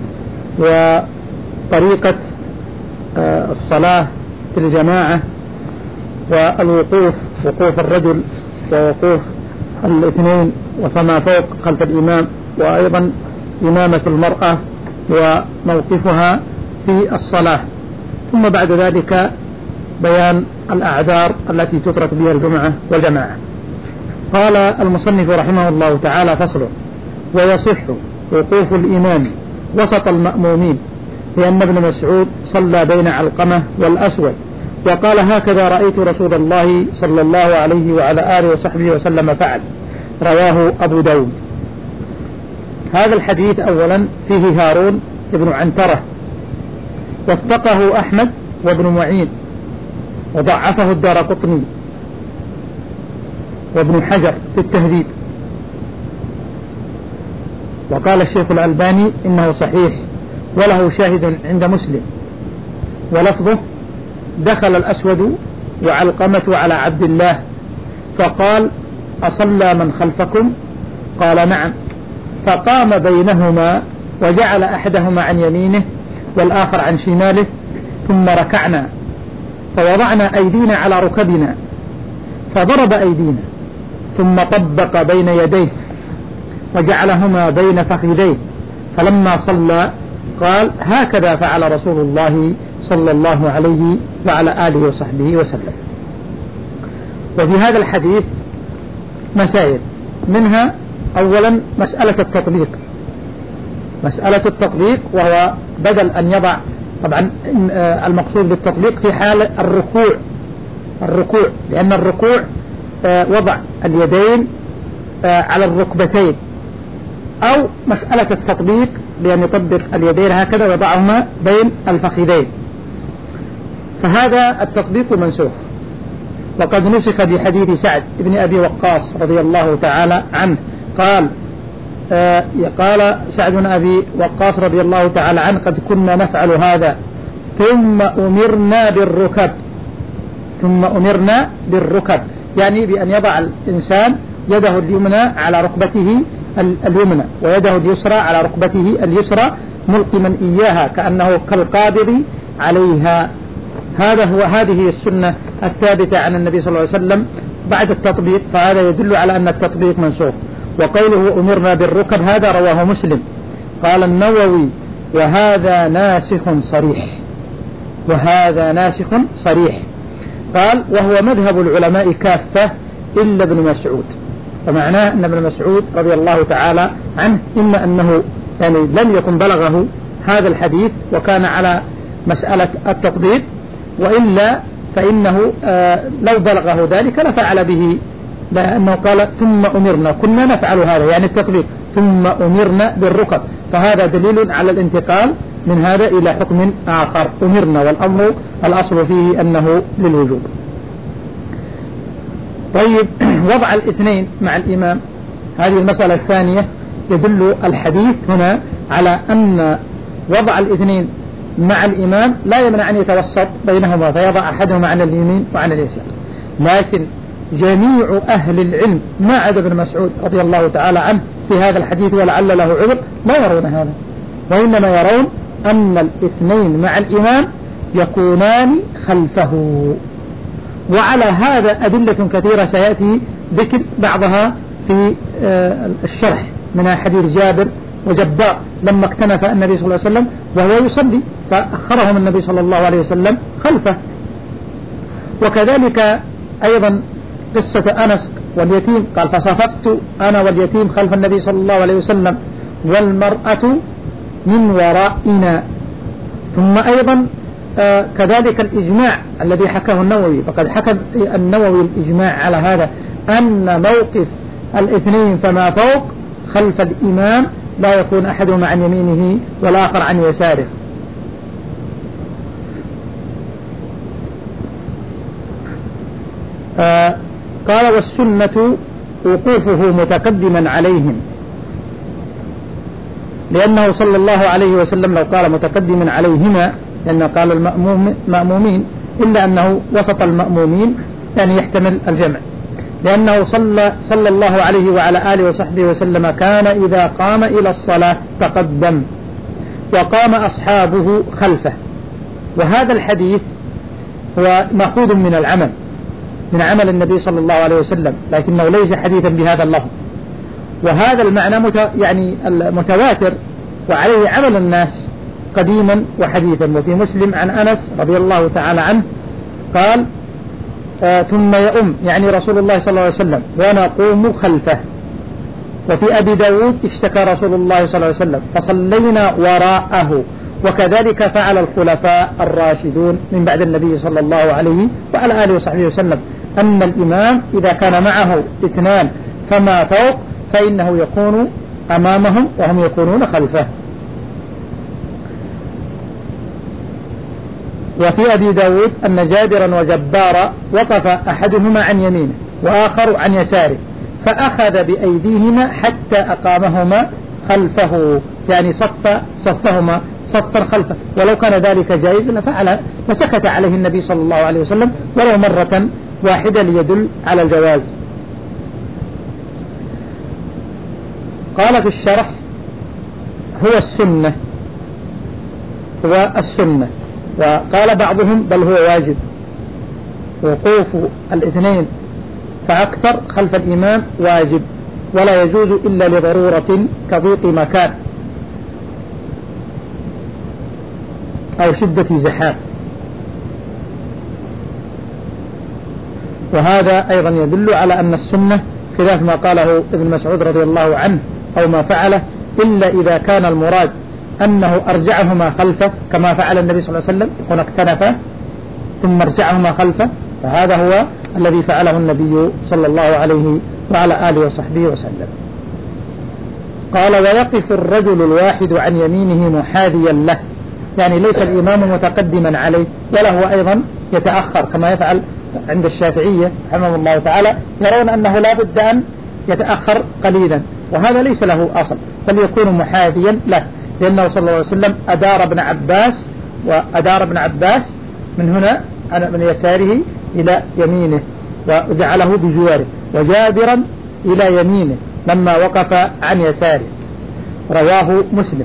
وطريقة الصلاة في الجماعة والوقوف، وقوف الرجل ووقوف الاثنين وفما فوق خلف الإمام، وأيضا إمامة المرأة وموقفها في الصلاة. ثم بعد ذلك بيان الأعذار التي تترك بها الجمعة والجماعة. قال المصنف رحمه الله تعالى: فصل: ويصح وقوف الإمام وسط المأمومين، لأن ابن مسعود صلى بين علقمة والأسود وقال: هكذا رأيت رسول الله صلى الله عليه وعلى آله وصحبه وسلم فعل. رواه أبو داود. هذا الحديث أولا فيه هارون بن عنترة، وثقه أحمد وابن معين، وضعفه الدارقطني وابن حجر في التهذيب، وقال الشيخ الألباني إنه صحيح وله شاهد عند مسلم، ولفظه: دخل الأسود وعلقمة على عبد الله فقال: أصلى من خلفكم؟ قال: نعم. فقام بينهما وجعل أحدهما عن يمينه والآخر عن شماله، ثم ركعنا فوضعنا أيدينا على ركبنا فضرب أيدينا، ثم طبق بين يديه وجعلهما بين فخذيه، فلما صلى قال: هكذا فعل رسول الله صلى الله عليه وعلى آله وصحبه وسلم. وفي هذا الحديث مسائل، منها أولا مسألة التطبيق مسألة التطبيق وهو بدل أن يضع، طبعا المقصود بالتطبيق في حال الركوع الركوع لأن الركوع وضع اليدين على الركبتين، أو مسألة التطبيق بأن يطبق اليدين هكذا ويضعهما بين الفخذين، فهذا التطبيق منسوخ. وقد نسخ بحديث سعد بن أبي وقاص رضي الله تعالى عنه، قال آه قال سعد بن أبي وقاص رضي الله تعالى عنه: قد كنا نفعل هذا ثم أمرنا بالركب ثم أمرنا بالركب يعني بأن يضع الإنسان يده اليمنى على ركبته اليمنى ويده اليسرى على ركبته اليسرى، ملقما إياها كأنه كالقابض عليها. هذا هو هذه السنة الثابتة عن النبي صلى الله عليه وسلم بعد التطبيق، فهذا يدل على أن التطبيق منسوخ. وقوله أمرنا بالركب هذا رواه مسلم. قال النووي: وهذا ناسخ صريح وهذا ناسخ صريح قال: وهو مذهب العلماء كافة إلا ابن مسعود. ومعناه أن ابن مسعود رضي الله تعالى عنه إما أنه يعني لم يكن بلغه هذا الحديث وكان على مسألة التطبيق، وإلا فإنه آه لو بلغه ذلك لفعل به، لأنه قال: ثم أمرنا، كنا نفعل هذا يعني التطبيق، ثم أمرنا بالركب، فهذا دليل على الانتقال من هذا إلى حكم آخر. أمرنا والأمر الأصل فيه أنه للوجوب. طيب، وضع الاثنين مع الإمام، هذه المسألة الثانية. يدل الحديث هنا على أن وضع الاثنين مع الإمام لا يمنع أن يتوسط بينهما فيضع أحدهما عن اليمين وعن اليسار، لكن جميع أهل العلم ما عدا ابن مسعود رضي الله تعالى عنه في هذا الحديث ولعل له عذر لا يرون هذا، وإنما يرون أن الاثنين مع الإمام يكونان خلفه. وعلى هذا أدلة كثيرة سيأتي ذكر بعضها في الشرح، منها حديث جابر وجبار لما اكتنف النبي صلى الله عليه وسلم وهو يصلي فأخرهم النبي صلى الله عليه وسلم خلفه. وكذلك أيضا قصة أنس واليتيم، قال: فصفقت أنا واليتيم خلف النبي صلى الله عليه وسلم والمرأة من ورائنا. ثم أيضا آه كذلك الإجماع الذي حكاه النووي، فقد حكى النووي الإجماع على هذا، أن موقف الاثنين فما فوق خلف الإمام لا يكون أحدهما عن يمينه والآخر عن يساره. آه قال: والسنة وقوفه متقدما عليهم، لأنه صلى الله عليه وسلم لو قال متقدما عليهما لأنه قال المأمومين إلا أنه وسط المأمومين يعني يحتمل الجمع، لأنه صلى, صلى الله عليه وعلى آله وصحبه وسلم كان إذا قام إلى الصلاة تقدم وقام أصحابه خلفه. وهذا الحديث هو مأخوذ من العمل من عمل النبي صلى الله عليه وسلم، لكنه ليس حديثا بهذا اللفظ. وهذا المعنى مت يعني المتواتر وعليه عمل الناس قديما وحديثا. وفي مسلم عن أنس رضي الله تعالى عنه قال آه ثم يؤم يعني رسول الله صلى الله عليه وسلم ونقوم خلفه. وفي أبي داود اشتكى رسول الله صلى الله عليه وسلم فصلينا وراءه، وكذلك فعل الخلفاء الراشدون من بعد النبي صلى الله عليه وعلى آله وصحبه وسلم، أن الإمام إذا كان معه اثنان فما فوق فإنه يكون أمامهم وهم يكونون خلفه. وفي أبي داود أن جابرا وجبارا وقف أحدهما عن يمينه وآخر عن يساره فأخذ بأيديهما حتى أقامهما خلفه، يعني صف صفهما صفا خلفه، ولو كان ذلك جائزا لفعل فسكت عليه النبي صلى الله عليه وسلم ولو مرة واحدة ليدل على الجواز. قال في الشرح هو السنة هو السنة وقال بعضهم بل هو واجب وقوف الاثنين فأكثر خلف الإمام واجب، ولا يجوز إلا لضرورة كضيق مكان أو شدة زحام. وهذا أيضا يدل على أن السنة خلاف ما قاله ابن مسعود رضي الله عنه أو ما فعله، إلا إذا كان المراد أنه أرجعهما خلفه كما فعل النبي صلى الله عليه وسلم يكون اكتنفه ثم ارجعهما خلفه، فهذا هو الذي فعله النبي صلى الله عليه وعلى آله وصحبه وسلم. قال ويقف الرجل الواحد عن يمينه محاذيا له، يعني ليس الإمام متقدما عليه ولا هو أيضا يتأخر كما يفعل عند الشافعية رحمه الله تعالى، يرون أنه لا بد أن يتأخر قليلا، وهذا ليس له أصل بل يكون محاذيا له، لأنه صلى الله عليه وسلم أدار ابن عباس وأدار ابن عباس من هنا من يساره إلى يمينه وجعله بجواره، وجابرا إلى يمينه لما وقف عن يساره، رواه مسلم.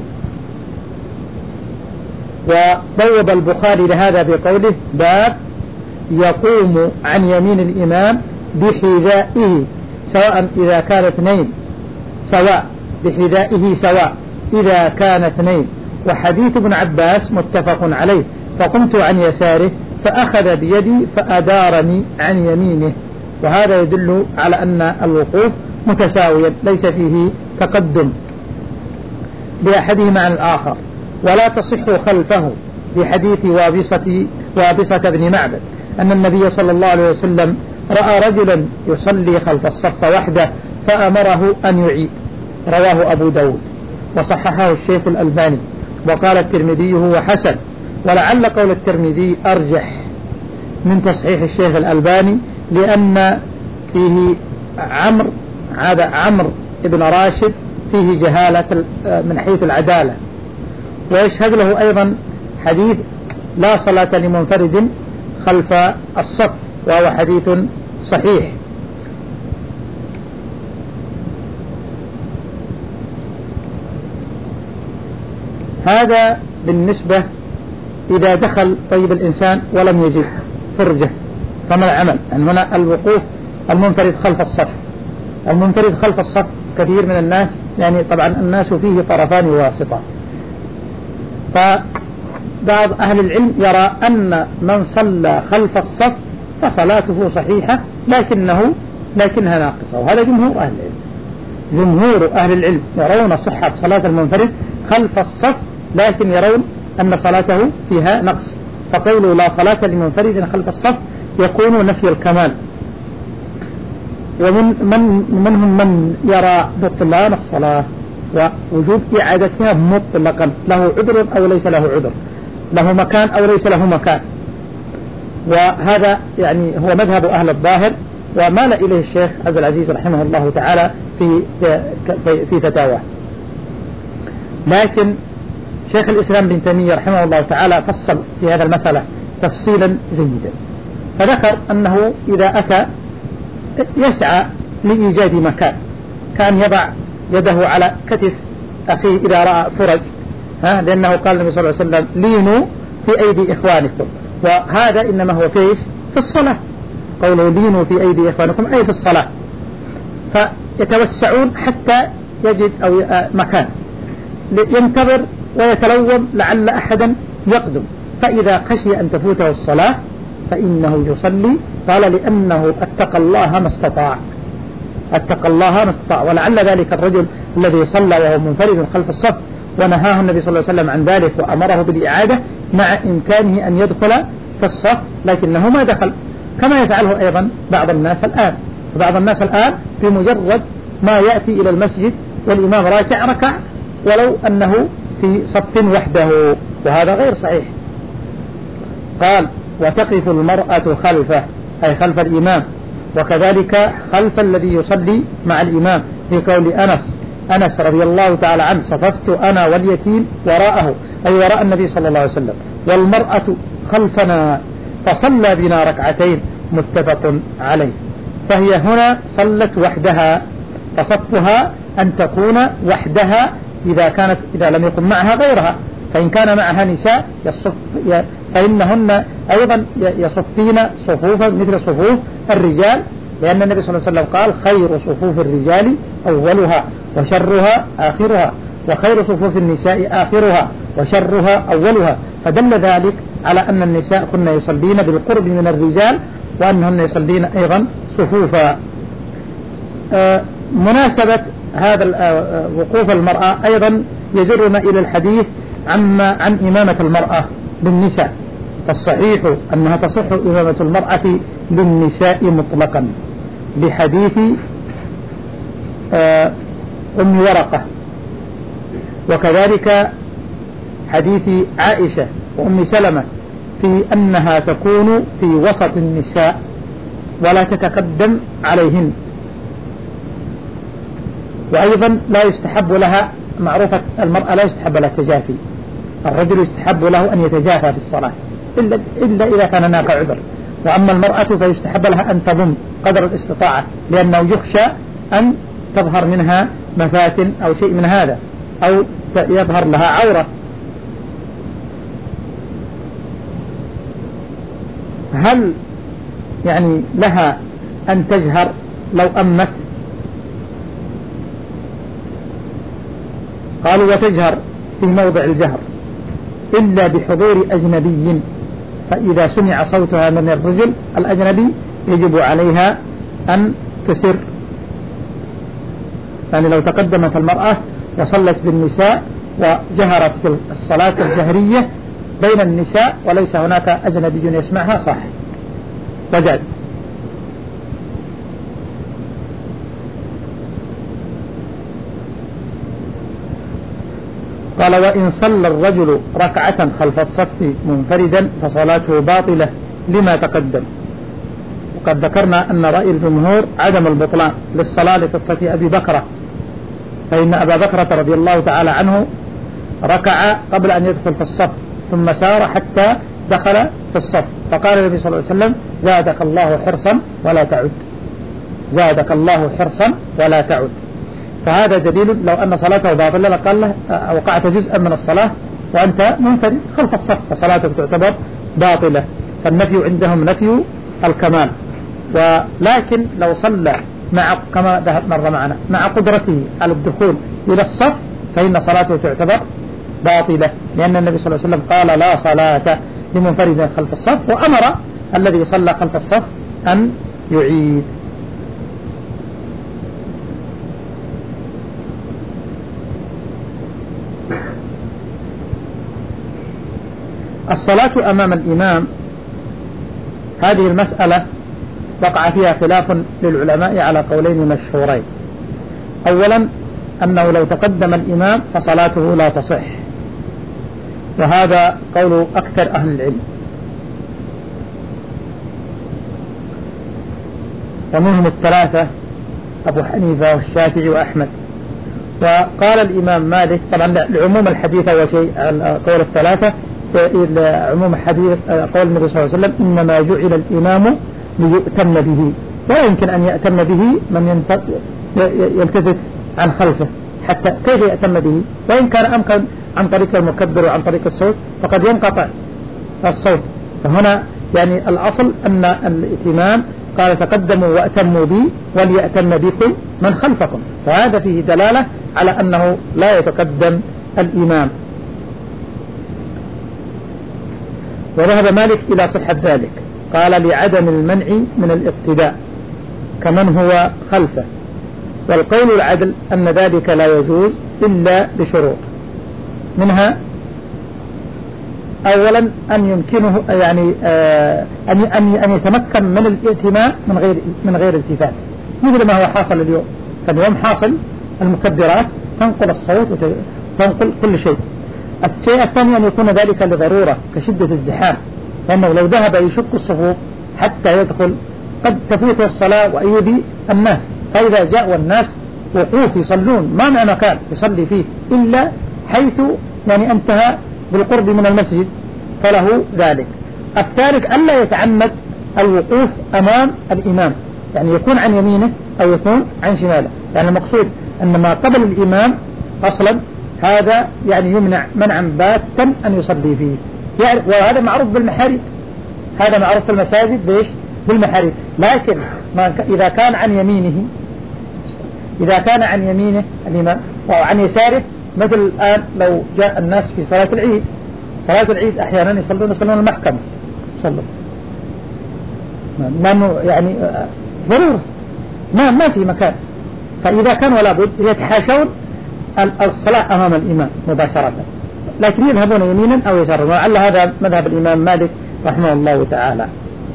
وبوب البخاري لهذا بقوله باب يقوم عن يمين الإمام بحذائه سواء إذا كان اثنين سواء بحذائه سواء إذا كان اثنين. وحديث ابن عباس متفق عليه، فقمت عن يساره فأخذ بيدي فأدارني عن يمينه، وهذا يدل على أن الوقوف متساويا ليس فيه تقدم لأحدهما عن الآخر. ولا تصح خلفه بحديث وابصة وابصة بن معبد أن النبي صلى الله عليه وسلم رأى رجلا يصلي خلف الصف وحده فأمره أن يعيد، رواه أبو داود وصححه الشيخ الألباني، وقال الترمذي هو حسن، ولعل قول الترمذي أرجح من تصحيح الشيخ الألباني لأن فيه عمرو هذا عمرو ابن راشد فيه جهالة من حيث العدالة. ويشهد له أيضا حديث لا صلاة لمنفرد خلف الصف، وهو حديث صحيح. هذا بالنسبة إذا دخل طيب الإنسان ولم يجد فرجة فما العمل؟ يعني هنا الوقوف المنفرد خلف الصف، المنفرد خلف الصف كثير من الناس يعني طبعا الناس فيه طرفان واسطة، فبعض أهل العلم يرى أن من صلى خلف الصف فصلاته صحيحة لكنه لكنها ناقصة، وهذا جمهور أهل العلم. جمهور أهل العلم يرون صحة صلاة المنفرد خلف الصف لكن يرون أن صلاته فيها نقص، فقولوا لا صلاة لمنفرد خلف الصف يكون نفي الكمال. ومن من منهم من يرى بطلان الصلاة ووجوب إعادتها مطلقا، له عذر أو ليس له عذر، له مكان أو ليس له مكان، وهذا يعني هو مذهب أهل الظاهر ومال إليه الشيخ عبد العزيز رحمه الله تعالى في في فتاواه. لكن شيخ الإسلام بن تيمية رحمه الله تعالى فصل في هذا المسألة تفصيلا جيدا، فذكر أنه إذا أتى يسعى لإيجاد مكان، كان يضع يده على كتف أخيه إذا رأى فرج، ها لأنه قال النبي صلى الله عليه وسلم لينوا في أيدي إخوانكم، وهذا إنما هو فيش في الصلاة، قوله لينوا في أيدي إخوانكم أي في الصلاة، فيتوسعون حتى يجد أو مكان ينتظر ويتلوم لعل أحدا يقدم، فإذا خشي أن تفوته الصلاة فإنه يصلي. قال لأنه اتقى الله ما استطاع، اتقى الله ما استطاع. ولعل ذلك الرجل الذي صلى وهو منفرد خلف الصف ونهاه النبي صلى الله عليه وسلم عن ذلك وأمره بالإعادة مع إمكانه أن يدخل في الصف لكنه ما دخل، كما يفعله أيضا بعض الناس الآن. بعض الناس الآن بمجرد ما يأتي إلى المسجد والإمام راكع ركع ولو أنه في صف وحده، وهذا غير صحيح. قال وتقف المرأة خلفه أي خلف الإمام، وكذلك خلف الذي يصلي مع الإمام، في قول أنس أنس رضي الله تعالى عنه صففت أنا واليتيم وراءه أي وراء النبي صلى الله عليه وسلم والمرأة خلفنا فصلى بنا ركعتين متفق عليه. فهي هنا صلت وحدها، فصفها أن تكون وحدها إذا كانت إذا لم يكن معها غيرها، فإن كان معها نساء يصف فإنهن أيضا يصفين صفوفا مثل صفوف الرجال، لأن النبي صلى الله عليه وسلم قال خير صفوف الرجال أولها وشرها آخرها، وخير صفوف النساء آخرها وشرها أولها، فدل ذلك على أن النساء كن يصلين بالقرب من الرجال وأنهن يصلين أيضا صفوفا. آه مناسبة هذا آه وقوف المرأة أيضا يجرنا إلى الحديث عما عن إمامة المرأة للنساء، فالصحيح أنها تصح إمامة المرأة للنساء مطلقا بحديث آه أم ورقة، وكذلك حديث عائشة وأم سلمة في أنها تكون في وسط النساء ولا تتقدم عليهن. وأيضا لا يستحب لها، معروفة المرأة لا يستحب لها التجافي، الرجل يستحب له أن يتجافى في الصلاة إلا, إلا إذا كان هناك عذر، وأما المرأة فيستحب لها أن تضم قدر الاستطاعة لأنه يخشى أن تظهر منها مفاتن أو شيء من هذا أو يظهر لها عورة. هل يعني لها أن تجهر لو أمت؟ قالوا وتجهر في موضع الجهر إلا بحضور أجنبي، فإذا سمع صوتها من الرجل الأجنبي يجب عليها أن تسر، يعني لو تقدمت المرأة وصلت بالنساء وجهرت في الصلاة الجهرية بين النساء وليس هناك أجنبي يسمعها صح وجاز. قال وإن صلى الرجل ركعة خلف الصف منفردا فصلاته باطلة لما تقدم. وقد ذكرنا أن رأي الجمهور عدم البطلان للصلاة لقصة أبي بكرة، فإن أبا بكرة رضي الله تعالى عنه ركع قبل أن يدخل في الصف ثم سار حتى دخل في الصف، فقال النبي صلى الله عليه وسلم زادك الله حرصا ولا تعد، زادك الله حرصا ولا تعد. فهذا دليل لو أن صلاته باطلة لقال له وقعت جزءا من الصلاة وأنت منفرد خلف الصف فصلاتك تعتبر باطلة، فالنفي عندهم نفي الكمال. ولكن لو صلى مع كما مر معنا مع قدرته على الدخول إلى الصف فإن صلاته تعتبر باطلة، لأن النبي صلى الله عليه وسلم قال لا صلاة لمنفرد خلف الصف، وأمر الذي صلى خلف الصف أن يعيد. الصلاة أمام الإمام، هذه المسألة وقع فيها خلاف للعلماء على قولين مشهورين. أولا أنه لو تقدم الإمام فصلاته لا تصح، وهذا قول أكثر أهل العلم. ومنهم الثلاثة أبو حنيفة والشافعي وأحمد. وقال الإمام مالك طبعا لعموم الحديث أول شيء قول الثلاثة، عموم الحديث قول النبي صلى الله عليه وسلم إنما جعل الإمام ليؤتم به، ولا يمكن أن يأتم به من يلتفت عن خلفه، حتى كيف يأتم به؟ وإن كان أمكن عن طريق المكبر وعن طريق الصوت فقد ينقطع الصوت. فهنا يعني الأصل أن الائتمام قال تقدموا وأتموا بي وليأتم بكم من خلفكم، فهذا فيه دلالة على أنه لا يتقدم الإمام. وذهب مالك إلى صحة ذلك، قال لعدم المنع من الاقتداء كمن هو خلفه. والقول العدل أن ذلك لا يجوز إلا بشروط، منها أولا أن يمكنه يعني آه أن أن أن يتمكن من الائتمام من غير من غير التفات، مثل ما هو حاصل اليوم. فاليوم حاصل المكبرات تنقل الصوت وتنقل كل شيء. الشيء الثاني أن يكون ذلك لضرورة كشدة الزحام، لأنه لو ذهب يشق الصفوف حتى يدخل قد تفوت الصلاة ويؤذي الناس. فإذا جاء والناس وقوف يصلون ما مع مكان يصلي فيه إلا حيث يعني انتهى بالقرب من المسجد فله ذلك. الثالث ألا يتعمد الوقوف أمام الإمام، يعني يكون عن يمينه أو يكون عن شماله. يعني المقصود أن ما قبل الإمام أصلا هذا يعني يمنع منعا باتا أن يصلي فيه، يعني وهذا معروف بالمحاريب، هذا معروف في المساجد بإيش؟ بالمحاريب. لكن ما إذا كان عن يمينه إذا كان عن يمينه الإمام وعن يساره، مثل الآن لو جاء الناس في صلاة العيد، صلاة العيد أحيانا يصلون يصلون المحكمة يصلون، لأنه يعني ضرورة ما ما في مكان. فإذا كان ولا بد يتحاشون الصلاة أمام الإمام مباشرة، لكن يذهبون يمينا أو يسارا، ولعل هذا مذهب الإمام مالك رحمه الله تعالى.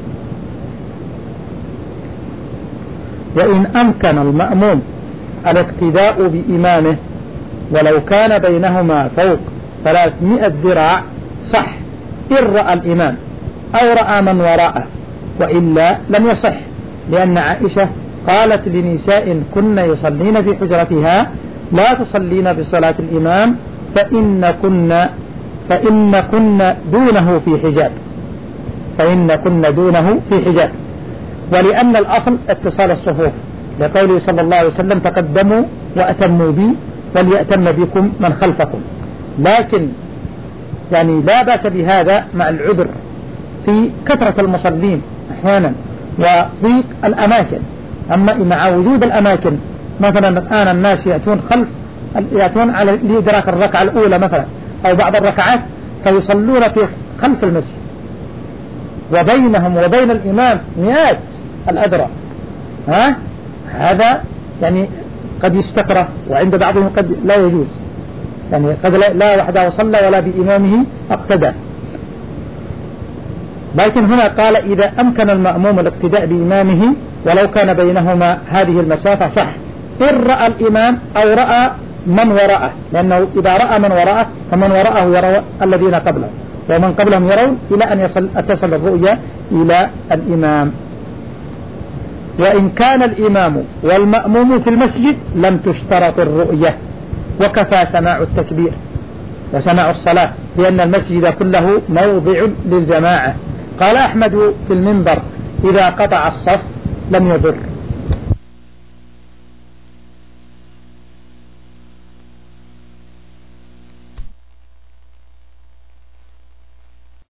وإن أمكن المأموم الاقتداء بإمامه ولو كان بينهما فوق ثلاثمائة ذراع صح إن رأى الإمام أو رأى من وراءه، وإلا لم يصح، لأن عائشة قالت لنساء كن يصلين في حجرتها لا تصلين بصلاة الإمام فإن كن فإن كن دونه في حجاب فإن كن دونه في حجاب ولأن الأصل اتصال الصفوف، لقوله صلى الله عليه وسلم تقدموا وأتموا بي وليأتم بكم من خلفكم. لكن يعني لا بأس بهذا مع العذر في كثرة المصلين أحيانا وضيق الأماكن. أما مع وجود الأماكن، مثلا الآن الناس يأتون خلف يأتون على لإدراك الركعة الأولى مثلا أو بعض الركعات فيصلون في خلف المسجد وبينهم وبين الإمام مئات الأذرع، ها هذا يعني قد يستكره، وعند بعضهم قد لا يجوز، يعني قد لا وحده صلى ولا بإمامه اقتدى. لكن هنا قال إذا أمكن المأموم الاقتداء بإمامه ولو كان بينهما هذه المسافة صح إن رأى الإمام أو رأى من وراءه، لأنه إذا رأى من وراءه فمن وراءه يرى الذين قبله ومن قبلهم يرون إلى أن يصل أتصل الرؤية إلى الإمام. وإن كان الإمام والمأموم في المسجد لم تشترط الرؤية، وكفى سماع التكبير وسماع الصلاة، لأن المسجد كله موضع للجماعة. قال أحمد في المنبر إذا قطع الصف لم يضر.